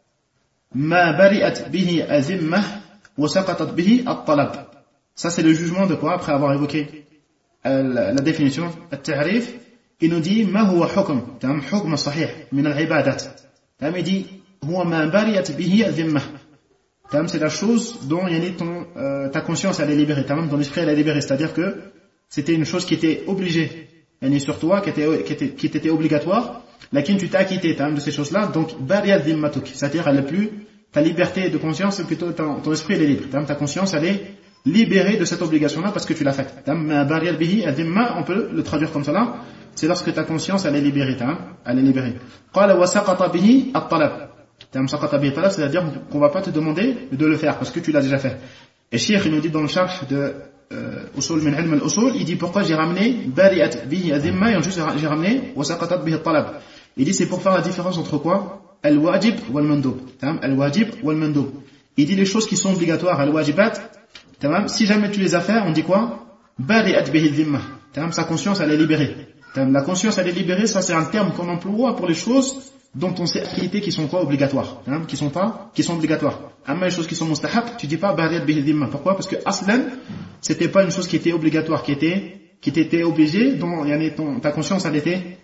ما برئت به أذمة وسقطت به الطلب. Ça c'est le jugement de quoi? Après avoir évoqué la définition, التعريف, il nous dit ما هو حكم حكم الصحيح من العبادات. Il dit هو ما برئت به أذمة. C'est la chose dont ta conscience elle est libérée, ton esprit elle est libéré, c'est-à-dire que c'était une chose qui était obligée sur toi, qui était obligatoire, laquelle tu t'es acquitté de ces choses-là, donc bariyat dhimmatuk, c'est-à-dire elle est plus ta liberté de conscience, plutôt ton esprit elle est libre, ta conscience elle est libérée de cette obligation-là parce que tu l'as faite. Bariyat bihi adhimma, on peut le traduire comme cela, c'est lorsque ta conscience elle est libérée, elle est libérée. Qala wa saqata bihi at-talab. Saqata bihi at-talab, c'est-à-dire qu'on va pas te demander de le faire parce que tu l'as déjà fait. Et Cheikh il nous dit dans le sharh de usul min ilm al-usul, il dit pourquoi j'ai ramené bariyat bihi adhimma et ensuite j'ai ramené wa saqatat bihi at-talab. Il dit c'est pour faire la différence entre quoi? Al-wajib wal-mandub. Al-wajib wal-mandub. Il dit les choses qui sont obligatoires, al-wajibat, si jamais tu les as fait, on dit quoi? Bari'at bihi dhimma. Sa conscience elle est libérée. La conscience elle est libérée, ça c'est un terme qu'on emploie pour les choses dont on sait acquitter qui sont quoi obligatoires, hein, qui sont obligatoires. Amma les choses qui sont mustahab, tu dis pas bariyat bihi dhimma. Pourquoi? Parce que aslan, c'était pas une chose qui était obligatoire, qui était obligée, dont ta conscience elle était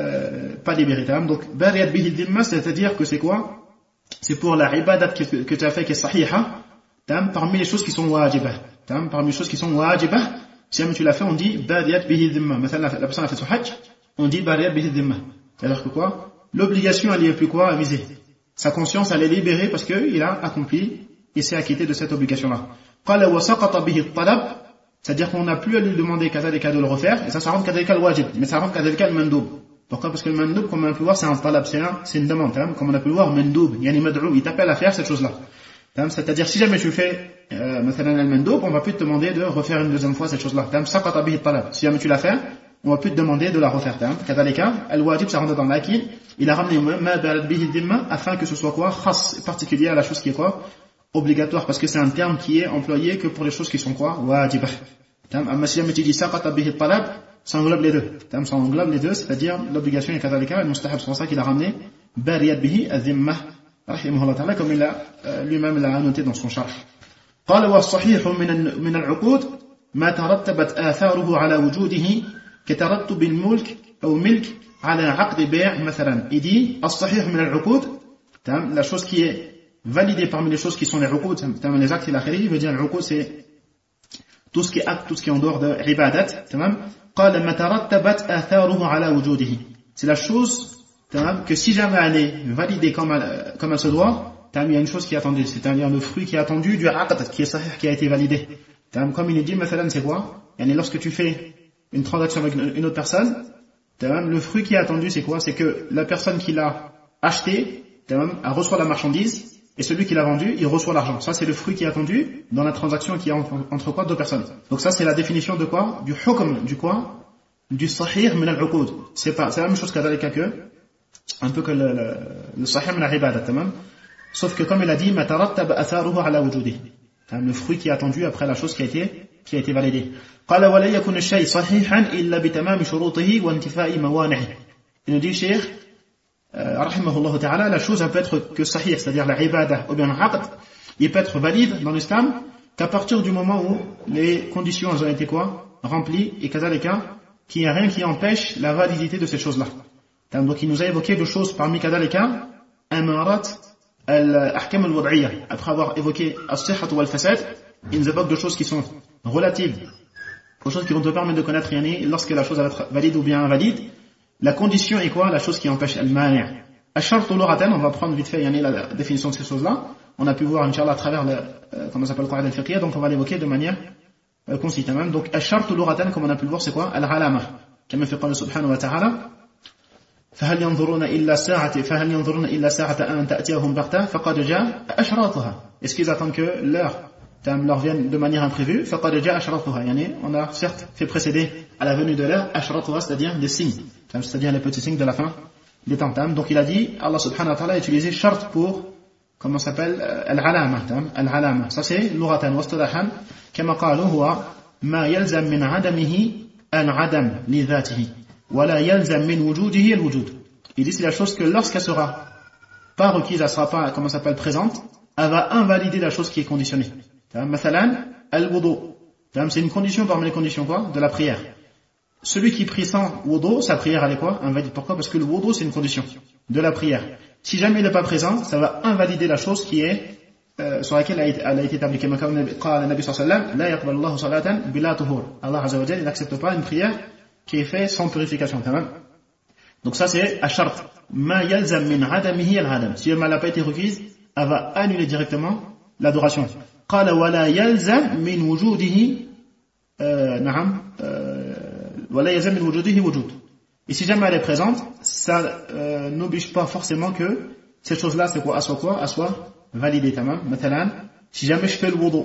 pas libérée. Donc bariyat bihi dhimma, c'est-à-dire que c'est quoi? C'est pour la ibadat que tu as fait qui est sahiha, parmi les choses qui sont wajibah. Parmi les choses qui sont wajibah, si jamais tu l'as fait, on dit bariyat bihi dhimma. Maintenant la personne a fait son hajj, on dit bariyat bihi dhimma. C'est-à-dire que quoi? L'obligation, elle est plus quoi à viser. Sa conscience, elle est libérée parce qu'il a accompli, il s'est acquitté de cette obligation-là. Qala wa saqata bihi at-talab, c'est-à-dire qu'on n'a plus à lui demander kadhalika de le refaire, et ça rentre kadhalika al-wajib, mais ça rentre kadhalika al-mandoub. Pourquoi? Parce que le mandoub, comme on a pu le voir, c'est un talab, c'est une demande, comme on a pu le voir, mandoub, yani mad'ou, il t'appelle à faire cette chose-là. C'est-à-dire, si jamais tu fais, mathalan al-mandoub, on va plus te demander de refaire une deuxième fois cette chose-là. Saqata bihi at-talab. Si jamais tu l'as fait, on va plus te demander de la refaire. Kadhalika, al-wajib, ça rentre dans l'acquis. Il a ramené ma bariyat bihi dhimma afin que ce soit quoi? Khas, particulier à la chose qui est quoi? Obligatoire, parce que c'est un terme qui est employé que pour les choses qui sont quoi? Wajibah. Amma si jamais tu dis saqata bihi at-talab, ça englobe les deux. Ça englobe les deux, c'est-à-dire l'obligation et kadhalika, le mustahab, c'est pour ça qu'il a ramené bariyat bihi dhimma, rahimahullah ta'ala, comme il a lui-même l'a annoté dans son sharh. قال والصحيح من العقود ما ترتبت آثاره على وجوده كترتب الملك أو ملك على عقد بيع مثلا. Il dit الصحيح من العقود, la chose qui est validée parmi les choses qui sont les uqud, les actes et la khiri, veut dire l'uqud c'est tout ce qui est acte, tout ce qui est en dehors de ibadat. قال ما ترتبت آثاره على وجوده, c'est la chose que si jamais elle est validée comme elle se doit, il y a une chose qui est attendue, c'est-à-dire le fruit qui est attendu du aqd qui est sahih, qui a été validé. Comme il est dit, مثلا, c'est quoi? Lorsque tu fais une transaction avec une autre personne, le fruit qui est attendu, c'est quoi? C'est que la personne qui l'a acheté, elle reçoit la marchandise, et celui qui l'a vendu, il reçoit l'argent. Ça, c'est le fruit qui est attendu dans la transaction qui est entre quoi? Deux personnes. Donc ça, c'est la définition de quoi? Du hukm, du quoi? Du sahih min al-uqud. C'est la même chose un peu que le sahih min al-ibadat, sauf que comme il a dit, ma tarattab atharuhu ala wujudi, le fruit qui est attendu après la chose qui a été validée. قال ولا يكون الشيء صحيحا إلا بتمام شروطه وانتفاء موانعه. Il nous dit, Cheikh, rahimahullah ta'ala, la chose elle peut être que sahih, c'est-à-dire la ibadah ou bien l'aqd, il peut être valide dans l'islam qu'à partir du moment où les conditions elles ont été quoi? Remplies, et kadhalika, qu'il n'y a rien qui empêche la validité de cette chose-là. Donc il nous a évoqué deux choses parmi kadhalika, amarat al-ahkam al-wad'iyya. Après avoir évoqué as-sihhat wal-fasad, il nous évoque deux choses qui sont relatives aux choses qui vont te permettre de connaître lorsque la chose va être valide ou bien invalide. La condition est quoi? La chose qui empêche al-mani'. Ash-shart lughatan, on va prendre vite fait la définition de ces choses-là. On a pu voir inchallah à travers comment ça s'appelle le Qur'an al-fiqhiyya, donc on va l'évoquer de manière concise. Donc ash-shart lughatan, comme on a pu le voir, c'est quoi? Al-alama. Kama fi qawli subhanahu wa ta'ala فهل ينظرون إلا ساعة أن تأتيهم بغتة فقد جاء أشراطها. Est-ce qu'ils attendent que l'heure leur vienne de manière imprévue? فقد جاء أشراطها. On a certes fait précéder à la venue de l'heure أشراطها, c'est-à-dire des signes, c'est-à-dire les petits signes de la fin des temps. Donc il a dit, Allah subhanahu wa ta'ala a utilisé shart pour, comment ça s'appelle, al-alama. Ça c'est lughatan wa istilahan كما قالوا هو ما يلزم من عدمه العدم لذاته ولا يلزم من وجوده الوجود. Il dit c'est la chose que lorsqu'elle sera pas requise, elle sera pas, comment ça s'appelle, présente, elle va invalider la chose qui est conditionnée. Mathalan, al-wudu. C'est une condition parmi les conditions quoi? De la prière. Celui qui prie sans wudu, sa prière elle est quoi? Invalide. Pourquoi? Parce que le wudu c'est une condition de la prière. Si jamais il n'est pas présent, ça va invalider la chose qui est sur laquelle elle a été établie. Comme قال النبي صلى الله عليه وسلم لا يقبل الله صلاة بلا طهور. Allah azza wa jalla, il n'accepte pas une prière qui est faite sans purification. Donc ça c'est ashart. Ma yalzam min adamihi al-adam. Si elle n'a pas été requise, elle va annuler directement l'adoration. قال ولا يلزم من وجوده نعم ولا يلزم من وجوده وجود. Et si jamais elle est présente, ça n'oblige pas forcément que cette chose-là c'est quoi? À soit validée. مثلا si jamais je fais le wudu,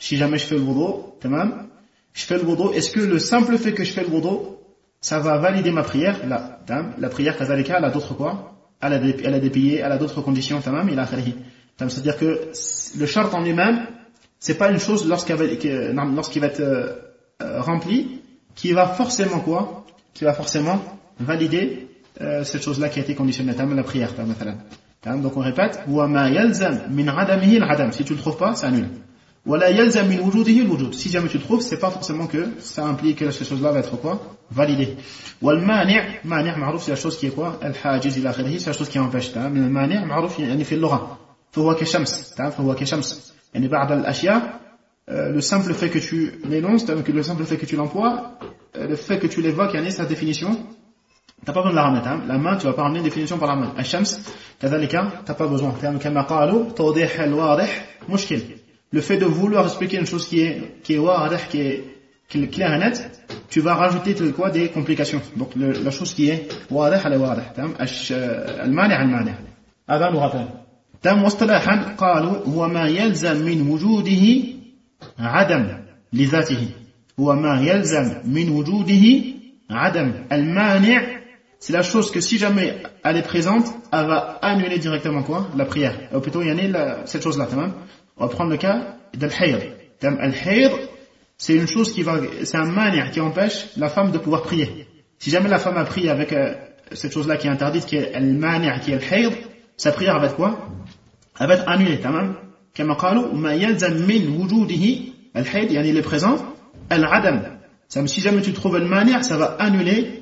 est-ce que le simple fait que je fais le wudu ça va valider ma prière? Là, la prière kazalika, elle a d'autres quoi? Elle a des piliers, elle a d'autres conditions, c'est-à-dire que le shart en lui-même, c'est pas une chose lorsqu'il va être rempli, qui va forcément quoi? Qui va forcément valider cette chose-là qui a été conditionnée, la prière, donc on répète, وَمَا يَلْزَمْ مِنْ عَدَمِهِ الْعَدَمْ. Si tu le trouves pas, c'est annulé. وَلَا يَلْزَمْ مِنْ وُجُودِهِ الْوُجُودِ. Si jamais tu le trouves, c'est pas forcément que ça implique que cette chose-là va être quoi? Validée. والمانع مانع معروف, c'est la chose qui est quoi? الحاجز إلى آخره, c'est la chose qui empêche. من المانع معروف يعني في اللغة فهو كشمس, فهو كشمس. يعني بعض الأشياء, le simple fait que tu l'énonces, le simple fait que tu l'emploies, le fait que tu l'évoques, yani sa définition, t'as pas besoin de la ramener. La main, tu vas pas ramener une définition par la main. الشمس كذلك, t'as pas besoin. كما قالوا توضيح الواضح مشكل. Le fait de vouloir expliquer une chose qui est واضح, qui est claire et nette, tu vas rajouter quoi? Des complications. Donc la chose qui est واضح elle est واضح. المانع المانع. هذا لغة. واصطلاحا قالوا هو ما يلزم من وجوده عدم لذاته. هو ما يلزم من وجوده عدم. المانع, c'est la chose que si jamais elle est présente, elle va annuler directement quoi? La prière. Ou plutôt, il y en a cette chose-là. On va prendre le cas d'al-hayd. Al-hayd, c'est une chose c'est un mani' qui empêche la femme de pouvoir prier. Si jamais la femme a prié avec cette chose-là qui est interdite, qui est al-mani', qui est al-hayd, sa prière va être quoi? Elle va être annulée. كما قالوا ما يلزم من وجوده الحيض, يعني il est présent, al-adam. Si jamais tu trouves al-mani', ça va annuler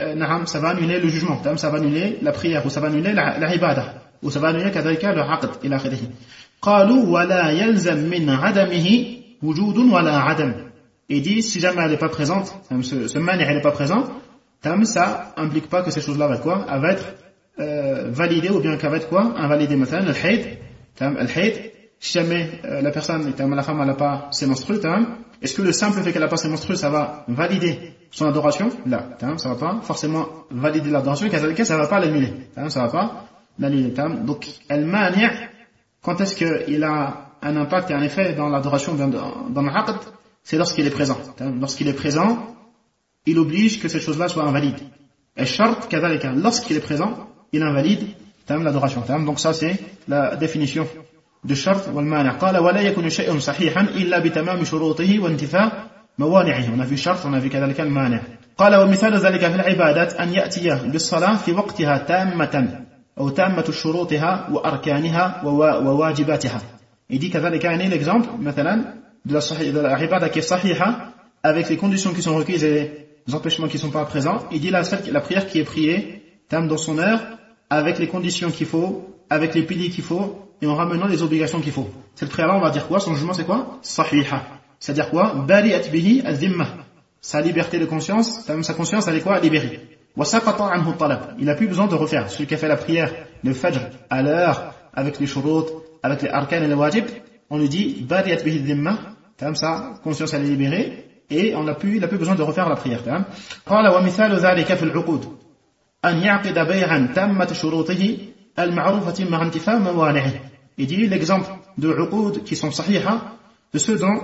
le jugement, ça va annuler la prière, ou ça va annuler la ibada, ou ça va annuler كذلك le aqd إلى آخره. قالوا ولا يلزم من عدمه وجود ولا عدم. Et dit, si jamais elle n'est pas présente, ce mani' elle n'est pas présent, ça implique pas que ces choses-là va être quoi? Elle va être validée, ou bien qu'elle va être quoi? Invalidée. Maintenant, al-hayd, si jamais la personne, la femme, elle n'a pas ses menstrues, est-ce que le simple fait qu'elle n'a pas ses menstrues, ça va valider son adoration? Là, ça va pas forcément valider l'adoration, et ça va pas l'annuler. Ça va pas l'annuler. Donc, al-mani', quand est-ce qu'il a un impact et un effet dans l'adoration, dans le aqd? C'est lorsqu'il est présent. Lorsqu'il est présent, il oblige que cette chose-là soit invalide. Et shart, kadhalika, lorsqu'il est présent, il invalide l'adoration. Donc ça, c'est la définition de shart wal mani'. قال ولا يكون شيء صحيحا إلا بتمام شروطه وانتفاء موانعه. On a vu shart, on a vu kadhalika al mani'. قال ومثال ذلك في العبادات أن يأتي بالصلاة في وقتها تامة أو تامة شروطها وأركانها وواجباتها. Il dit كذلك يعني l'exemple مثلا de la ibada qui est sahiha, avec les conditions qui sont requises et les empêchements qui ne sont pas présents. Il dit la prière qui est priée dans son heure, avec les conditions qu'il faut, avec les piliers qu'il faut, et en ramenant les obligations qu'il faut. Cette prière-là, on va dire quoi? Son jugement, c'est quoi? Sahiha. C'est-à-dire quoi? Bari'at bihi al-dhimma. Sa liberté de conscience, sa conscience, elle est quoi? Libérée. Wa saqata anhu talab. Il n'a plus besoin de refaire. Celui qui a fait la prière, le fajr, à l'heure, avec les shurut, avec les arkan et les wajib, on lui dit bari'at bihi al-dhimma. Sa conscience, elle est libérée, et il n'a plus besoin de refaire la prière. قال ومثال ذلك في العقود أن يعقد بيعا تامة شروطه المعروفة مع انتفاء موانعه. Il dit l'exemple de uqud qui sont sahiha, de ceux dont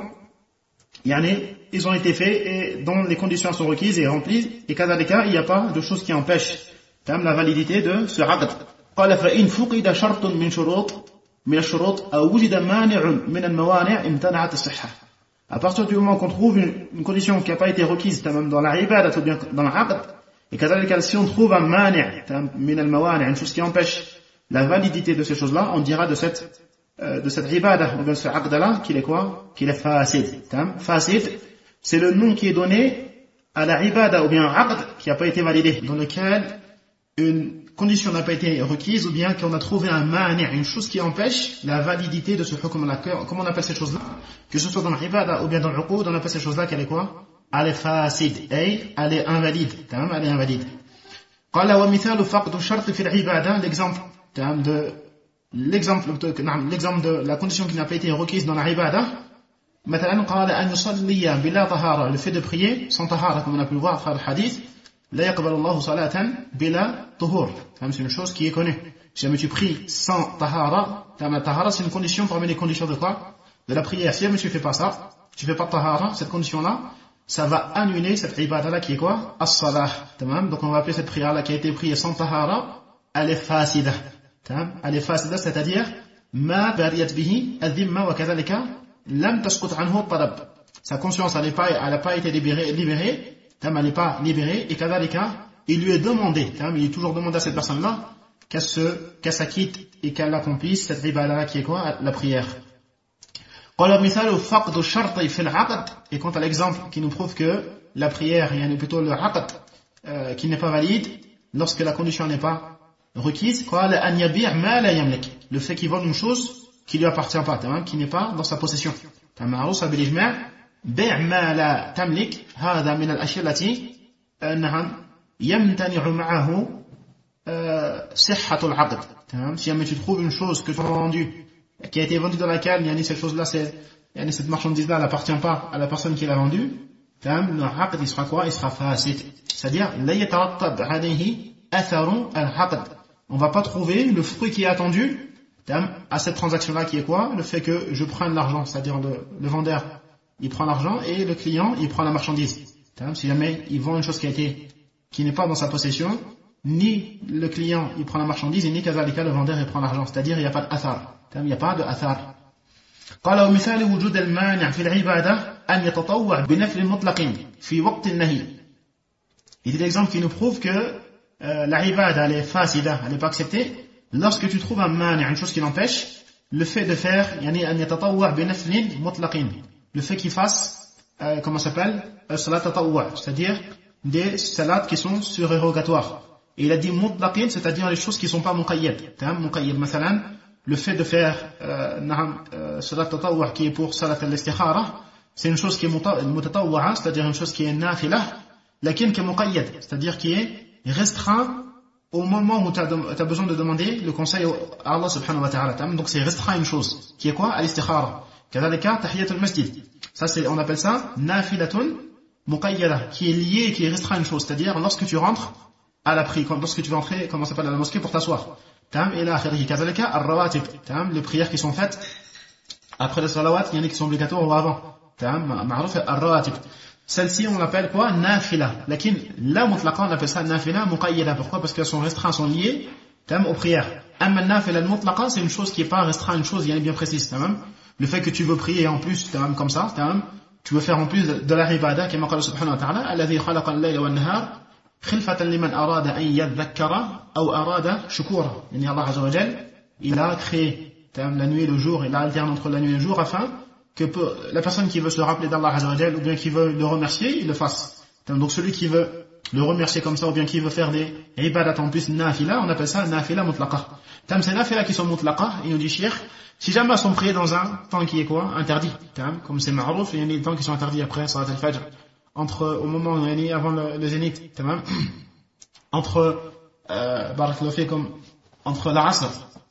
ils ont été faits et dont les conditions sont requises et remplies, et kadhalika, il n'y a pas de choses qui empêchent la validité de ce aqd. قال فإن فقد شرط من الشروط أو وجد مانع من الموانع امتنعت الصحة. À partir du moment qu'on trouve une condition qui n'a pas été requise, même dans la ibadat ou bien dans l'aqd, et que si on trouve un mani' min al-mawani', une chose qui empêche la validité de ces choses-là, on dira de cette ibadah ou bien de ce aqd-là qu'il est quoi? Qu'il est fasid. Fasid, c'est le nom qui est donné à la ibadah ou bien aqd qui n'a pas été validé, dans lequel une condition n'a pas été requise, ou bien qu'on a trouvé un mani', une chose qui empêche la validité de ce hukm-là. Comment on appelle ces choses-là? Que ce soit dans l'ibada ou bien dans l'uqud, on appelle ces choses-là qu'elle est quoi? Elle est fasid, elle est invalide. Elle est invalide. قال ومثال فقد الشرط في العبادة, l'exemple de la condition qui n'a pas été requise dans la ibada. مثلا قال أن يصلي بلا طهارة, le fait de prier sans tahara, comme on a pu le voir dans le hadith. لا يقبل الله صلاة بلا طهور. C'est une chose qui est connue. Si jamais tu pries sans tahara, la tahara c'est une condition parmi les conditions de quoi? De la prière. Si jamais tu fais pas ça, tu fais pas tahara, cette condition-là, ça va annuler cette ibada-là qui est quoi? As-salah. Donc on va appeler cette prière-là qui a été priée sans tahara, elle est fasida. Elle est fasida, c'est-à-dire ma bariyat bihi al-dhimma wa kadhalika lam tasqut anhu talab. Sa conscience, elle n'a pas été libérée, elle n'est pas libérée, et kadhalika, il lui est demandé, il est toujours demandé à cette personne-là qu'elle s'acquitte et qu'elle accomplisse cette ibada qui est quoi? La prière. Et quant à l'exemple qui nous prouve que la prière, il y a plutôt le aqd qui n'est pas valide lorsque la condition n'est pas requise, le fait qu'il vende une chose qui lui appartient pas, qui n'est pas dans sa possession. بيع ما لا تملك هذا من الأشياء التي يمتنع معه صحة العقد. Si jamais tu trouves une chose que tu as vendue, qui a été vendue dans laquelle cette chose-là, cette marchandise-là n'appartient pas à la personne qui l'a vendue, le aqd il sera quoi? Il sera fasid. C'est-à-dire لا يترتب عليه أثر العقد. On va pas trouver le fruit qui est attendu à cette transaction-là qui est quoi? Le fait que je prenne l'argent, c'est-à-dire le vendeur il prend l'argent et le client il prend la marchandise. Si jamais il vend une chose qui n'est pas dans sa possession, ni le client il prend la marchandise et ni kazalika le vendeur il prend l'argent, c'est-à-dire il n'y a pas d'athar. Il n'y a pas de athar. قال ومثال وجود المانع في العبادة أن يتطوع بنفل مطلق في وقت النهي. Il y a l'exemple qui nous prouve que la ibada elle est fasida, elle n'est pas acceptée lorsque tu trouves un mani', une chose qui l'empêche, le fait de faire أن يتطوع بنفل مطلق, le fait qu'il fasse comment ça s'appelle salat tatawwa, c'est-à-dire des salats qui sont surérogatoires. Et il a dit mutlaqin, c'est-à-dire les choses qui sont pas muqayyad. Muqayyad مثلا le fait de faire salat tatawwa qui est pour salat al-istikhara, c'est une chose qui est mutatawwa, c'est-à-dire une chose qui est nafila, lakin qui est muqayyad, c'est-à-dire qui est restreint au moment où tu as besoin de demander le conseil à Allah subhanahu wa ta'ala. Donc c'est restreint une chose qui est quoi? Al-istikhara. Kadhalika tahiyatul masjid. Ça on appelle ça nafilatun muqayyada, qui est lié, qui est restreint à une chose, c'est-à-dire lorsque tu rentres à la prière, lorsque tu vas entrer, comment ça s'appelle, à la mosquée pour t'asseoir. Et là, kadhalika ar-rawatib, les prières qui sont faites après les salawat, il y en a qui sont obligatoires ou avant. Ma'ruf ar-rawatib. Celle-ci on l'appelle quoi? Nafila. Lakin la mutlaqa on appelle ça nafila muqayyada. Pourquoi? Parce qu'elles sont restreintes, sont liées aux prières. Amma nafila al-mutlaqa, c'est une chose qui n'est pas restreinte, une chose bien précise. Le fait que tu veux prier en plus, comme ça, tu veux faire en plus de la ibada, comme Allah subhanahu wa ta'ala, alladhi khalaqa al-layla wa an-nahar khilfatan liman arada an yadhakkara aw arada shukura. Allah azza wa jalla, il a créé la nuit et le jour, il a alterné entre la nuit et le jour afin que la personne qui veut se rappeler d'Allah azza wa jalla ou bien qui veut le remercier, il le fasse. Donc celui qui veut le remercier comme ça ou bien qui veut faire des ibadat en plus nafila, on appelle ça nafila mutlaqa. Ces nafila qui sont mutlaqa, il nous dit Cheikh, si jamais elles sont priées dans un temps qui est quoi? Interdit. Comme c'est ma'rouf, il y a des temps qui sont interdits après salat al-fajr. Au moment avant le zénith. Entre barakallahu fikum, entre l'asr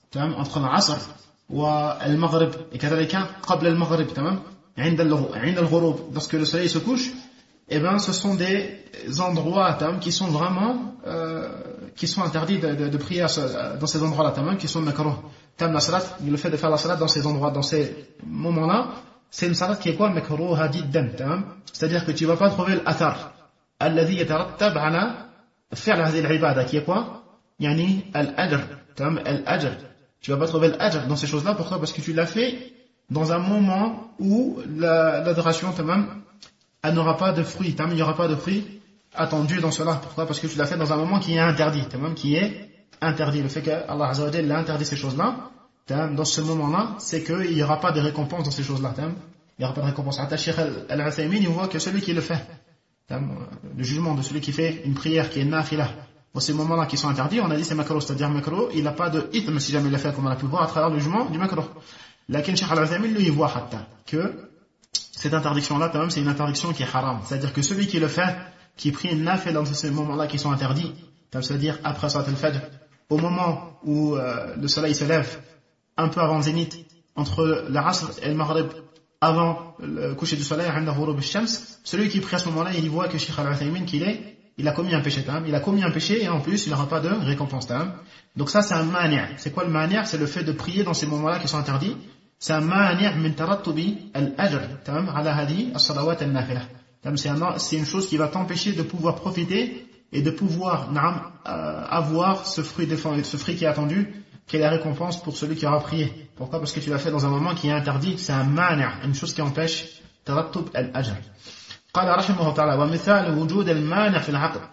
wa al-maghrib et kadhalika qabla al-maghrib, عند الغروب, lorsque le soleil se couche, ce sont des endroits qui sont vraiment qui sont interdits de prier dans ces endroits-là, qui sont makruh. Le fait de faire la salat dans ces endroits, dans ces moments-là, c'est une salat qui est quoi? Makruha jiddan. C'est-à-dire que tu vas pas trouver l'athar alladhi yatarattab ala fi'l hadhihi al-ibada, qui est quoi? Yani al-ajr. Al-ajr. Tu vas pas trouver l'ajr dans ces choses-là. Pourquoi? Parce que tu l'as fait dans un moment où l'adoration elle n'aura pas de fruit. Il n'y aura pas de fruit attendu dans cela. Pourquoi? Parce que tu l'as fait dans un moment qui est interdit. Qui est interdit. Le fait qu'Allah azza wa jalla a interdit ces choses-là, dans ce moment-là, c'est qu'il n'y aura pas de récompense dans ces choses-là. Il n'y aura pas de récompense. Cheikh Al-Uthaymin, il voit que celui qui le fait, le jugement de celui qui fait une prière qui est nafila, dans ces moments-là qui sont interdits, on a dit c'est makruh, c'est-à-dire makruh, il n'a pas de ithme si jamais il le fait, comme on a pu voir à travers le jugement du makruh. Lakin Cheikh Al-Uthaymin, lui, il voit que cette interdiction-là, c'est une interdiction qui est haram. C'est-à-dire que celui qui le fait, qui prie une nafila dans ces moments-là qui sont interdits, c'est-à-dire après salat al-fajr, au moment où le soleil se lève, un peu avant le zénith, entre l'asr et le maghrib, avant le coucher du soleil, celui qui prie à ce moment-là, il voit que Cheikh Al-Uthaymin, il a commis un péché. Il a commis un péché et en plus, il n'aura pas de récompense. Donc ça, c'est un mani'. C'est quoi le mani'? C'est le fait de prier dans ces moments-là qui sont interdits. C'est un mani' min tarattubi al-ajr ala hadi as-salawat al-nafila. C'est une chose qui va t'empêcher de pouvoir profiter et de pouvoir avoir ce fruit qui est attendu, qui est la récompense pour celui qui aura prié. Pourquoi? Parce que tu l'as fait dans un moment qui est interdit. C'est un mani', une chose qui empêche tarattub al-ajr. قال رحمه الله تعالى ومثال وجود المانع في العقد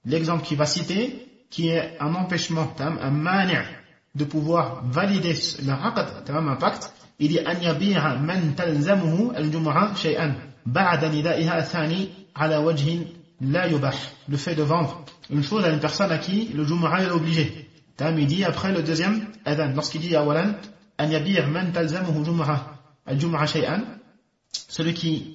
l'exemple qu'il va citer, qui est un empêchement, un mani' de pouvoir valider le aqd, un pacte, il dit an yabi'a man talzamuhu al-jumu'ah shay'an ba'da nida'iha athani ala wajhin la yubah, le fait de vendre une chose à une personne à qui le jumu'ah est obligé. Il dit après le deuxième adhan, lorsqu'il dit awalan an yabi'a man talzamuhu al-jumu'ah shay'an, celui qui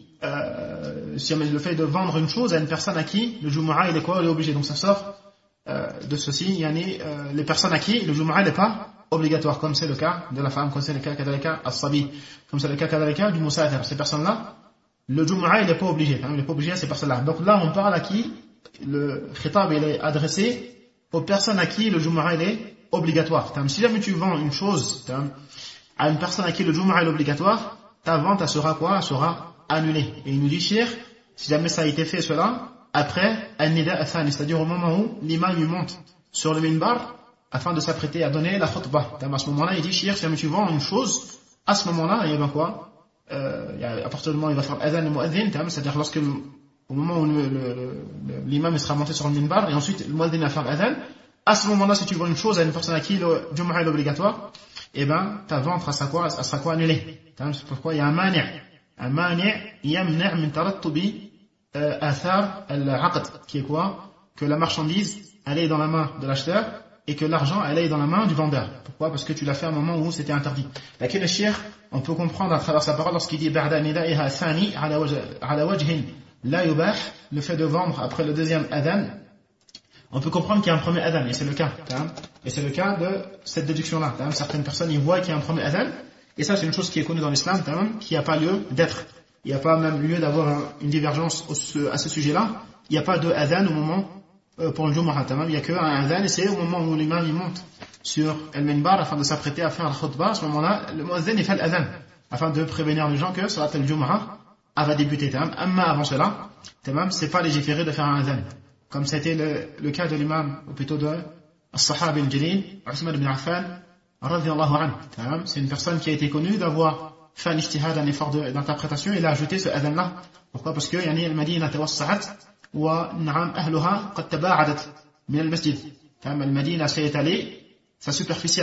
le fait de vendre une chose à une personne à qui le jumu'ah il est quoi, il est obligé. Donc ça sort de ceci, les personnes à qui le jumu'ah n'est pas obligatoire, comme c'est le cas de la femme, comme c'est le cas kadalika as-sabi, comme c'est le cas kadalika du musafir. Ces personnes-là, le jumu'ah il n'est pas obligé, il n'est pas obligé à ces personnes-là. Donc là on parle à qui le khitab il est adressé aux personnes à qui le jumu'ah il est obligatoire. Si jamais tu vends une chose à une personne à qui le jumu'ah est obligatoire, ta vente elle sera quoi? Elle sera annulée. Et il nous dit shir, si jamais ça a été fait cela après an-nida athani, c'est-à-dire au moment où l'imam il monte sur le minbar afin de s'apprêter à donner la khutbah. À ce moment-là, il dit shir, si jamais tu vends une chose, à ce moment-là, il y a quoi? À partir du moment où il va faire adhan et mu'adhin, c'est-à-dire lorsque au moment où l'imam il sera monté sur le minbar et ensuite le mu'adhin va faire adhan, à ce moment-là, si tu vends une chose à une personne à qui le jumu'ah est obligatoire, ta vente elle sera quoi? Annulée. C'est pourquoi il y a un mani' yamna' min tarattubi athar al-aqd, qui est quoi? Que la marchandise elle est dans la main de l'acheteur et que l'argent elle est dans la main du vendeur. Pourquoi? Parce que tu l'as fait à un moment où c'était interdit. Laquelle le cheikh, on peut comprendre à travers sa parole lorsqu'il dit ba'da nida'iha thani ala wajhin la yubah, le fait de vendre après le deuxième adhan, on peut comprendre qu'il y a un premier adhan, et c'est le cas. Et c'est le cas de cette déduction-là. Certaines personnes ils voient qu'il y a un premier adhan, et ça c'est une chose qui est connue dans l'islam, qui n'a pas lieu d'être. Il n'y a pas même lieu d'avoir une divergence à ce sujet-là. Il n'y a pas de adhan au moment pour le Jumu'ah. Il n'y a qu'un adhan, et c'est au moment où l'imam il monte sur al-minbar afin de s'apprêter à faire la khutbah. À ce moment-là, le mu'adhin il fait l'adhan afin de prévenir les gens que salat al-Jumu'ah va débuter. Amma avant cela, c'est pas légiféré de faire un adhan, comme c'était le cas de l'imam, ou plutôt de as-sahabi al-jalil Uthman ibn Affan radiyallahu anhu. C'est une personne qui a été connue d'avoir fait un ijtihad, un effort d'interprétation, il a ajouté ce adhan-là. Pourquoi? Parce que al-Madina tawassa'at wa na'am ahluha qad taba'adat min al-masjid. Al-Madina s'est étalée, sa superficie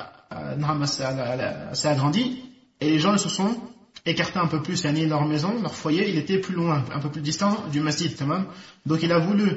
s'est agrandie, et les gens se sont écartés un peu plus, leur maison, leur foyer, il était plus loin, un peu plus distant du masjid. Donc il a voulu,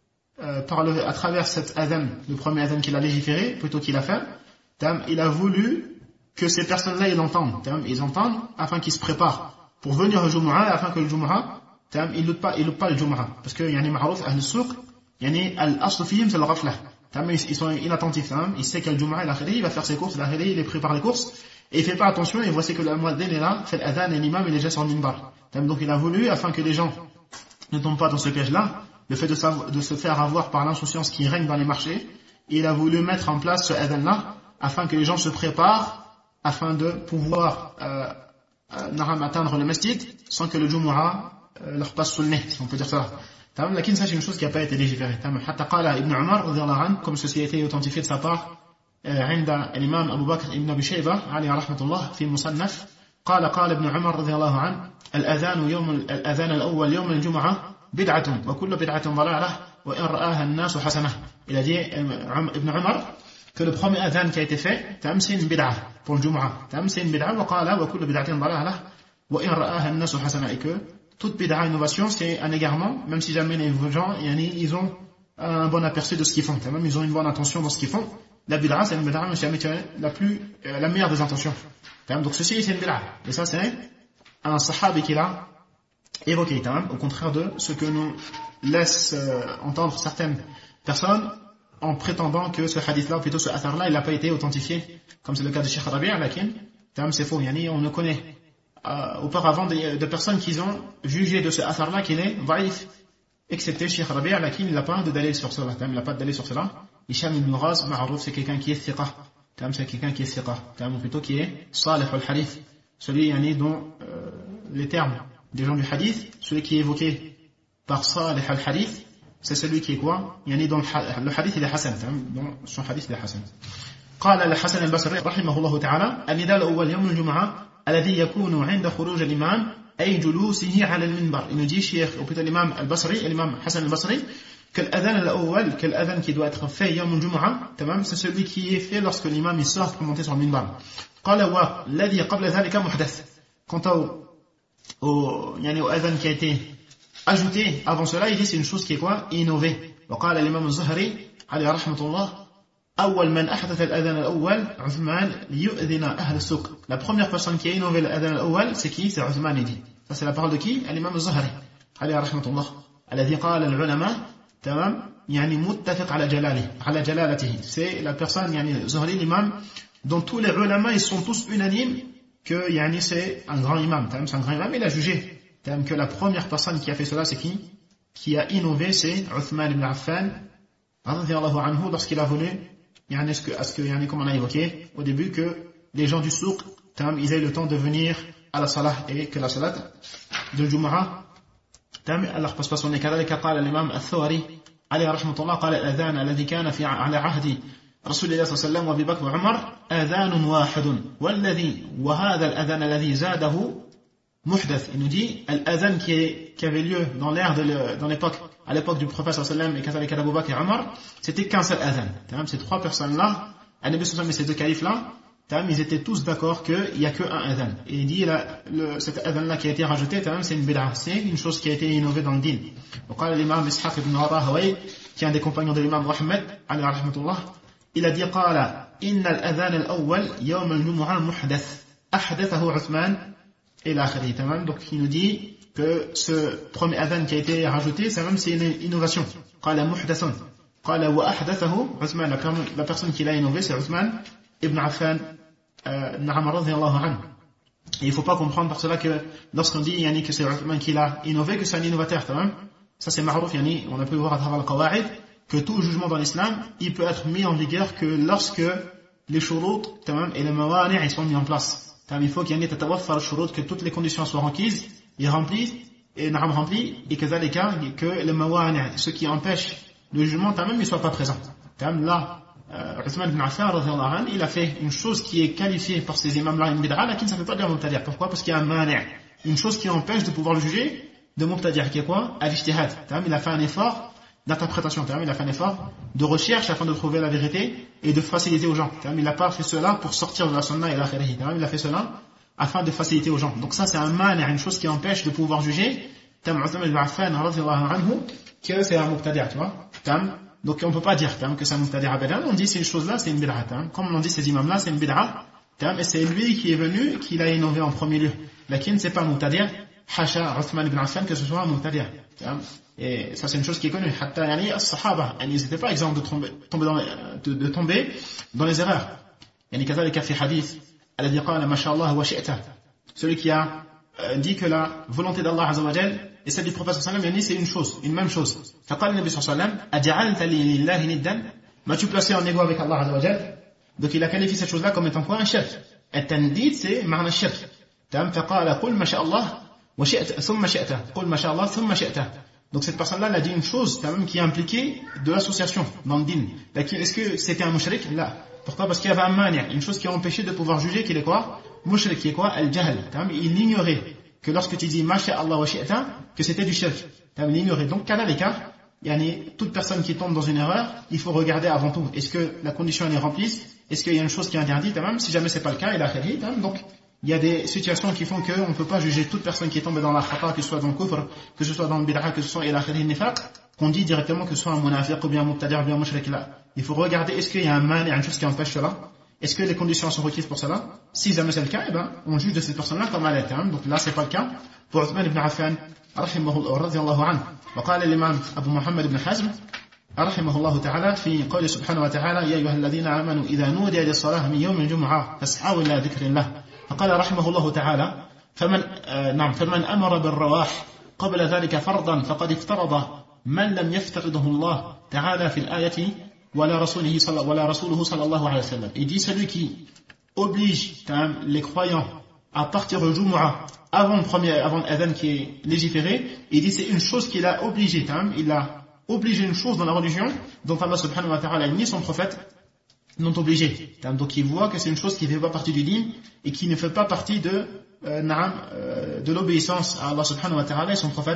à travers cet adhan, le premier adhan qu'il a légiféré, plutôt qu'il a fait, il a voulu que ces personnes-là ils entendent afin qu'ils se préparent pour venir au Jumu'ah, afin que le Jumu'ah ils luttent pas le Jumu'ah, parce que ma'rouf ahl al-souq al-asl fihim c'est le ghafla. Ils sont inattentifs. Il sait qu'il y a le Jumu'ah, il va faire ses courses, il prépare les courses et il fait pas attention, et voici que le muaddin est là, fait l'adhan et l'imam il est déjà sur le minbar. Donc il a voulu, afin que les gens ne tombent pas dans ce piège-là, le fait de se faire avoir par l'insouciance qui règne dans les marchés, il a voulu mettre en place ce adhan-là afin que les gens se préparent afin de pouvoir atteindre le masjid sans que le Jumu'ah leur passe sous le nez, si on peut dire ça. Lakin ça c'est une chose qui n'a pas été légiférée. Hatta qala Ibn Umar radiyallahu anhu, comme ceci a été authentifié de sa part عند الإمام أبو بكر ابن أبي شيبة عليه رحمة الله في المصنف قال ابن عمر رضي الله عنه الأذان الأول يوم الجمعة بدعة وكل بدعة ضلالة وإن رآها الناس حسنة. Il a dit Ibn Umar que le premier adhan qui a été fait c'est une bid'a pour le Jumu'ah, c'est une bid'a, وقال وكل بدعة ضلالة وإن رآها الناس حسنة, et que toute bid'a, innovation, c'est un égarement, même si jamais les gens ils ont un bon aperçu de ce qu'ils font, même ils ont une bonne intention dans ce qu'ils font. La bid'a c'est une bid'a, mais jamais la meilleure des intentions. Donc ceci c'est une bid'a, et ça c'est un sahabi qui l'a évoqué, au contraire de ce que nous laisse entendre certaines personnes en prétendant que ce hadith-là, ou plutôt ce athar-là, il n'a pas été authentifié, comme c'est le cas de Cheikh Rabi', lakin c'est faux. On ne connaît auparavant de personnes qui ont jugé de ce athar-là qu'il est daïf, excepté Cheikh Rabi', lakin il n'a pas de dalil sur cela. Il n'a pas de dalil sur cela. Hisham ibn Ghaz, ma'aruf, c'est quelqu'un qui est thiqa. C'est quelqu'un qui est thiqa. Ou plutôt qui est salih al-hadith. Celui dont les termes des gens du hadith, celui qui est évoqué par salih al-hadith, c'est celui qui est quoi? Dont le hadith il est hasan. Dans son hadith il est hasan. قال الحسن البصري رحمه الله تعالى النداء الأول يوم الجمعة الذي يكون عند خروج الإمام أي جلوسه على المنبر. Il nous dit Cheikh, ou plutôt l'imam al-Basri, l'imam Hassan al-Basri, que l'adhan al-awwal, que l'adhan qui doit être fait yawm al-jumu'ah, c'est celui qui est fait lorsque l'imam il sort pour monter sur le minbar. قال والذي قبل ذلك محدث. Quant au adhan qui a été ajouté avant cela, il dit c'est une chose qui est quoi? Innové. وقال الإمام الزهري عليه رحمة الله أول من أحدث الأذان الأول عثمان ليؤذن أهل السوق. La première personne qui a innové l'adhan al-awwal, c'est qui? C'est Uthman, il dit. Ça c'est la parole de qui? الإمام الزهري عليه رحمة الله الذي قال العلماء تمام يعني متفق على جلالته. C'est la personne Zuhri, l'imam, dont tous les ulama ils sont tous unanimes que c'est un grand imam. C'est un grand imam. Il a jugé que la première personne qui a fait cela, c'est qui? Qui a innové, c'est Uthman ibn Affan radiyallahu anhu, lorsqu'il a voulu comme on a évoqué au début, que les gens du souk ils aient le temps de venir à la salah, et que la salat de Jumu'ah Allah passe pas son nez. كذلك قال الإمام الثوري عليه رحمة الله قال الأذان الذي كان في على عهد رسول الله صلى الله عليه وسلم وأبي بكر وعمر أذان واحد وهذا الأذان الذي زاده محدث. Il nous dit l'adhan qui avait lieu dans l'époque, à l'époque du prophète صلى الله عليه وسلم et كذلك Abu Bakr et Omar, c'était qu'un seul adhan. Ces trois personnes-là, Nabi sallallahu alayhi wa sallam et ces deux califes-là, ils étaient tous d'accord qu'il n'y a qu'un adhan. Et il dit, cet adhan-là qui a été rajouté, c'est une bid'a, c'est une chose qui a été innovée dans le din. Donc, l'imam Ishaq ibn Rahawayh, qui est un des compagnons de l'imam Muhammad, alayhi rahmatullah, il a dit, قال إن الأذان الأول يوم الجمعة محدث أحدثه عثمان إلى آخره. Donc, il nous dit que ce premier adhan qui a été rajouté, c'est une innovation. قال محدث قال وأحدثه عثمان. La personne qui l'a innové, c'est Uthman ibn Affan radiyallahu anhu. Et il ne faut pas comprendre par cela que lorsqu'on dit que c'est Uthman qui l'a innové, que c'est un innovateur. Ça c'est ma'rouf, on a pu voir à travers le qawaid que tout jugement dans l'islam il peut être mis en vigueur que lorsque les shurut et les mawani' sont mis en place. Il faut qu'il y ait que toutes les conditions soient remplies et que les mawani', ceux qui empêchent le jugement ne soient pas présents. Là Uthman ibn Affan radiyallahu anhu, il a fait une chose qui est qualifiée par ces imams-là une bid'a, mais qui ne veut pas dire mubtadi'. Pourquoi? Parce qu'il y a un mani', une chose qui empêche de pouvoir le juger de mubtadi', qui est quoi? Al-ijtihad. Il a fait un effort d'interprétation, il a fait un effort de recherche afin de trouver la vérité et de faciliter aux gens. Il n'a pas fait cela pour sortir de la sunna et l'akhirih. Il a fait cela afin de faciliter aux gens. Donc ça c'est un mani', une chose qui empêche de pouvoir juger Uthman ibn Affan radiyallahu anhu que c'est un mubtadi', tu vois. Donc on ne peut pas dire que c'est un mubtadi' abadan, on dit ces choses-là c'est une bid'a. Comme on dit ces imams-là c'est une bid'a, et c'est lui qui est venu, qui l'a innové en premier lieu. Lakin c'est pas un mubtadi', hasha Uthman ibn Affan que ce soit un mubtadi'. Et ça c'est une chose qui est connue. Hatta as-sahaba, ils n'étaient pas exempts de tomber dans les erreurs. كذلك في حديث الذي قال ما شاء الله وشئت. Celui qui a dit que la volonté d'Allah Azza wa Jal et celle du prophète sallallahu alayhi wa sallam, c'est une chose, une même chose. فقال النبي صلى الله عليه وسلم أجعلت لي لله ندا. M'as-tu placé en égo avec Allah Azza wa Jal? Donc il a qualifié cette chose-là comme étant quoi? Un shirk. التنديد c'est معنى الشرك. فقال قل ما شاء الله وشئت ثم شئت. قل ما شاء الله ثم شئت. Donc cette personne-là, elle a dit une chose qui est impliquée de l'association dans le din. Est-ce que c'était un mushrik? Là. Pourquoi? Parce qu'il y avait un mani', une chose qui a empêché de pouvoir juger qu'il est quoi? Mushrik, qui est quoi? Al-jahl. Il ignorait que lorsque tu dis ma sha Allah wa shi'ta, que c'était du shirk. Il ignorait. Donc, kadhalika, toute personne qui tombe dans une erreur, il faut regarder avant tout. Est-ce que la condition elle est remplie? Est-ce qu'il y a une chose qui est interdite? Si jamais c'est pas le cas, il a khali. Donc, il y a des situations qui font qu'on ne peut pas juger toute personne qui est tombée dans la khata, que ce soit dans le kufr, que ce soit dans le bid'a, que ce soit ila khali nifaq, qu'on dit directement que ce soit un munafiq ou bien un mubtadi' ou bien un mushrik là. Il faut regarder est-ce qu'il y a un mani', une chose qui empêche cela? Est-ce que les conditions sont requises pour cela? Si jamais c'est le cas, on juge de cette personne-là comme elle est. Donc là, c'est pas le cas pour Uthman ibn Affan, radiyallahu anhu. وقال الإمام أبو محمد بن حزم رحمه الله تعالى في قوله سبحانه وتعالى يا أيها الذين آمنوا إذا نودي للصلاة من يوم الجمعة فاسعوا إلى ذكر الله. فقال رحمه الله تعالى فمن أمر بالرواح قبل ذلك فرضا فقد افترض من لم يفترضه الله تعالى في الآية ولا رسوله صلى الله عليه وسلم. Il dit celui qui oblige les croyants à partir au Jumu'ah avant l'adhan qui est légiféré, il dit c'est une chose qu'il a obligé. Il a obligé une chose dans la religion dont Allah subhanahu wa ta'ala ni son prophète n'ont obligé. Donc il voit que c'est une chose qui ne fait pas partie du din et qui ne fait pas partie de l'obéissance à Allah subhanahu wa ta'ala et son prophète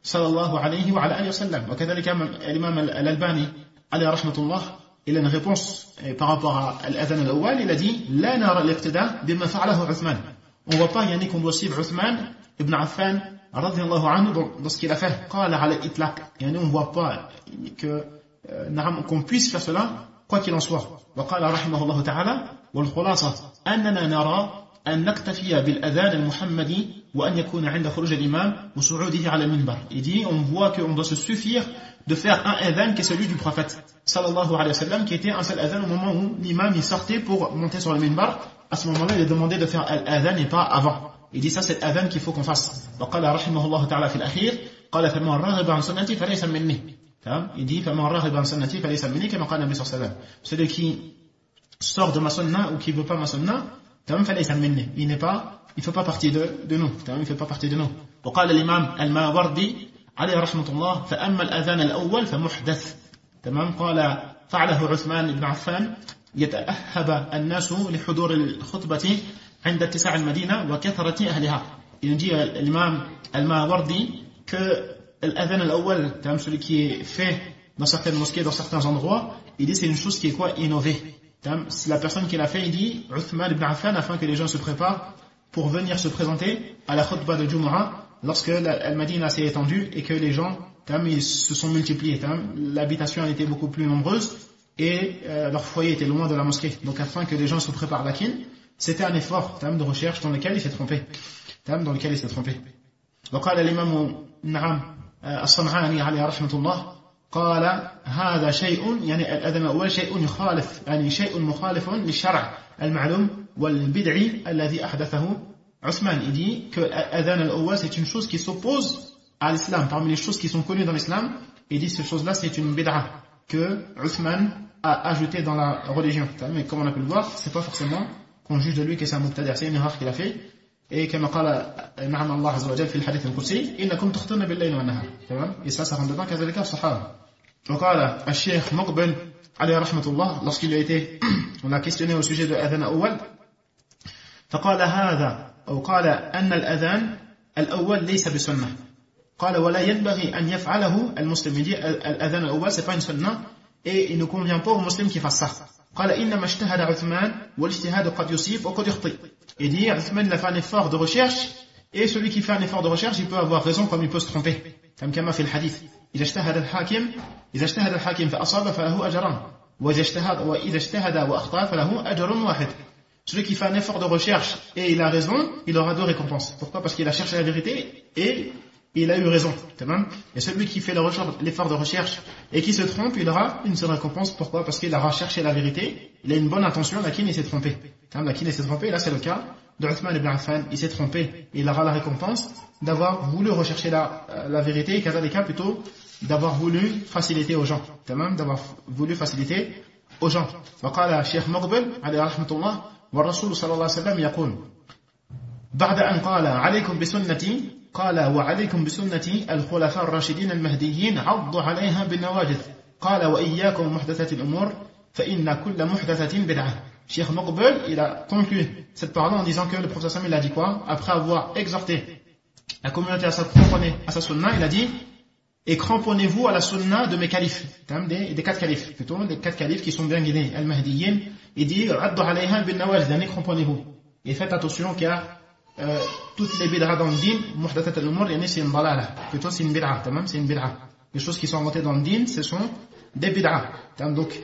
صلى الله عليه وعلى آله وسلم. وكذلك الإمام الألباني عليه رحمة الله, il a une réponse par rapport à l'adhan al-awwal. Il a dit لا نرى الاقتداء بما فعله عثمان. On ne voit pas qu'on doit suivre Uthman ibn Affan radiyallahu anhu dans ce qu'il a fait. قال على الإطلاق, on ne voit pas qu'on puisse faire cela quoi qu'il en soit. وقال رحمه الله تعالى والخلاصة أننا نرى أن نكتفي بالأذان المحمدي وأن يكون عند خروج الإمام وصعوده على المنبر. Il dit, on voit qu'on doit se suffire de faire un adhan qui est celui du prophète sallallahu alayhi wa sallam, qui était un seul adhan au moment où l'imam il sortait pour monter sur le minbar. À ce moment-là, il est demandé de faire l'adhan et pas avant. Il dit, ça c'est l'adhan qu'il faut qu'on fasse. وقال رحمه الله تعالى في الأخير قال فمن رغب عن سنتي فليس مني. Il dit فمن رغب عن سنتي فليس مني كما قال النبي صلى الله عليه وسلم. Celui qui sort de ma sunna ou qui veut pas ma sunna, il ne fait pas partie de nous. Il fait pas partie de nous. وقال الإمام الماوردي عليه رحمة الله فأما الأذان الأول فمحدث. تمام. قال فعله عثمان بن عفان يتأهب الناس لحضور الخطبة عند اتساع المدينة وكثرة أهلها. Il dit l'imam al-Mawardi que l'adhan al-awwal, celui qui est fait dans certaines mosquées, dans certains endroits, il dit c'est une chose qui est quoi, innovée. Si la personne qui l'a fait, il dit Uthman ibn Affan, afin que les gens se préparent pour venir se présenter à la khutbah de Jumu'ah lorsque Al-Madina s'est étendue et que les gens ils se sont multipliés. L'habitation était beaucoup plus nombreuse et leur foyer était loin de la mosquée. Donc afin que les gens se préparent la kin, c'était un effort de recherche dans lequel il s'est trompé. وقال الإمام نعم الصنعاني عليه رحمة الله قال هذا شيء يعني الأذان الأول شيء يخالف يعني شيء مخالف للشرع المعلوم والبدع الذي أحدثه عثمان. Il dit que l'adhan al-awwal c'est une chose qui s'oppose à l'islam. Parmi les choses qui sont connues dans l'islam, il dit cette chose-là c'est une bid'a que Uthman a ajoutée dans la religion. Mais comme on a pu le voir, c'est pas forcément qu'on juge de lui que c'est un mubtadi', c'est une erreur qu'il a fait. Et comme قال نعم الله عز وجل في الحديث القدسي إنكم تخطئون بالليل والنهار. Et ça rentre dedans كذلك الصحابة. وقال الشيخ مقبل عليه رحمة الله lorsqu'il a été on a questionné au sujet de l'adhan الأول فقال هذا أو قال أن الأذان الأول ليس بسنة. قال ولا ينبغي أن يفعله المسلم. Il dit الأذان الأول c'est pas une sunna et il ne convient pas aux musulmans qui fassent ça. قال إنما اجتهد عثمان والاجتهاد قد يصيب وقد يخطئ. Il dit Uthman il a fait un effort de recherche et celui qui fait un effort de recherche il peut avoir raison comme il peut se tromper. كما في الحديث إذا اجتهد الحاكم فأصاب فله أجران وإذا اجتهد وأخطأ فله أجر واحد. Celui qui fait un effort de recherche et il a raison, il aura deux récompenses. Pourquoi? Parce qu'il a cherché la vérité et il a eu raison. Et celui qui fait l'effort de recherche et qui se trompe, il aura une seule récompense. Pourquoi? Parce qu'il aura cherché la vérité, il a une bonne intention, laquelle il s'est trompé. Et là c'est le cas de Uthman ibn Affan, il s'est trompé, il aura la récompense d'avoir voulu rechercher la vérité, et qu'à cas plutôt d'avoir voulu faciliter aux gens. D'avoir voulu faciliter aux gens. وقال الشيخ مقبل عليه رحمة الله والرسول صلى الله عليه وسلم يقول بعد أن قال عليكم بسنتي قال وعليكم بسنتي الخلفاء الراشدين المهديين عضوا عليها بالنواجذ قال وإياكم محدثات الأمور فإن كل محدثة بدعة. Cheikh Muqbil, il a conclu cette parole en disant que le prophète Sam il a dit quoi? Après avoir exhorté la communauté à cramponner à sa sunna, il a dit et cramponnez-vous à la sunna de mes califes, des quatre califes, plutôt des quatre califes qui sont bien guidés, al-Mahdiyin. Il dit raddu alayha bin nawajid, cramponnez-vous et faites attention car toutes les bid'ah dans le din, muhdathat al-umur, c'est une dalala, plutôt c'est une bid'ah, c'est une bid'ah. Les choses qui sont inventées dans le din, ce sont des bid'ah. Donc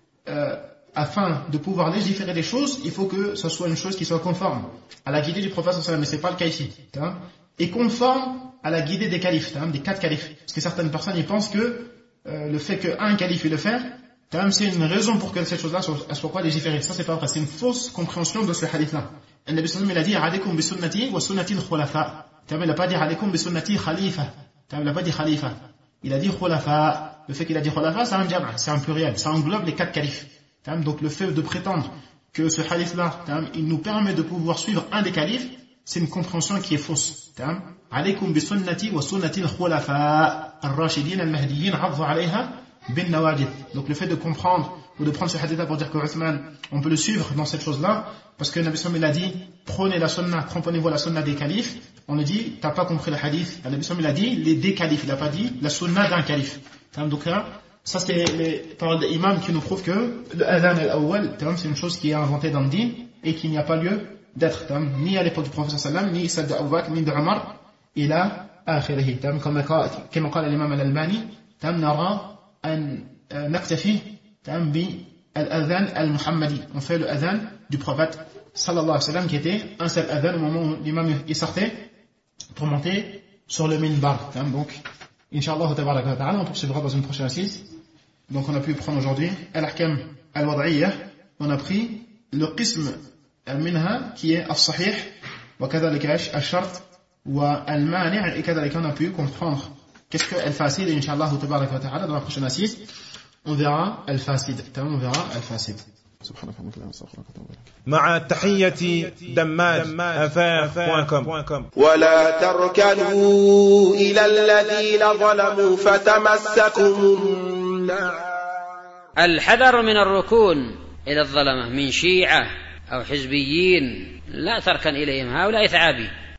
afin de pouvoir légiférer des choses, il faut que ce soit une chose qui soit conforme à la guidée du prophète sallallahu alayhi wa sallam, mais c'est pas le cas ici. Et conforme à la guidée des califes, des quatre califes. Parce que certaines personnes ils pensent que le fait qu'un calife le faire, c'est une raison pour que cette chose-là soit pas légiférée. Ça c'est pas vrai, c'est une fausse compréhension de ce hadith-là. Le Nabi sallallahu alayhi wa sallam il a dit alaykum bi sunnati wa sunnati al-khulafa. Il n'a pas dit alaykum bi sunnati khalifa. Il n'a pas dit khalifa. Il a dit khulafa. Le fait qu'il a dit khulafa, c'est un jam', c'est un pluriel, ça englobe les quatre califes. Donc le fait de prétendre que ce hadith-là, il nous permet de pouvoir suivre un des califes, c'est une compréhension qui est fausse. Alaykum bi sunnati wa sunnati al-khulafa ar-rashidin al-mahdiyyin 'addu 'alayha bin nawadith. Donc le fait de comprendre ou de prendre ce hadith-là pour dire que Uthman, on peut le suivre dans cette chose-là, parce que Nabi Sallam il a dit, prenez la sunna, cramponnez-vous à la sunna des califes. On lui dit, t'as pas compris le hadith. Nabi Sallam il a dit les des califes, il a pas dit la sunna d'un calife. Donc là, ça c'est les paroles de l'imam qui nous prouvent que le adhan al-awwal, c'est une chose qui est inventée dans le din et qu'il n'y a pas lieu d'être, ni à l'époque du prophète sallam, ni celle d'Abu Bakr, ni de Omar, ila akhirih. Comme قال الإمام الألباني, نرى أن نكتفي بالأذان المحمدي. On fait le adhan du prophète sallallahu alayhi wa sallam qui était un seul adhan au moment où l'imam il sortait pour monter sur le minbar. Donc, Inch'Allah tabaraka wa ta'ala, on poursuivra dans une prochaine assise. Donc on a pu prendre aujourd'hui al-ahkam al-wad'iyya, on a pris le qism al-minha qui est al-sahih, wa kadhalika al-shart wa al-mani', et kadhalika on a pu comprendre qu'est-ce que al-fasid, et Inch'Allah tabaraka wa ta'ala dans la prochaine assise, on verra al-fasid. On verra al-fasid. مع تحية دماج@afaf.com. ولا تركنوا إلى الذين ظلموا فتمسكم النار. الحذر من الركون إلى الظلمة من شيعة أو حزبيين، لا تركن إليهم، هؤلاء ثعابي.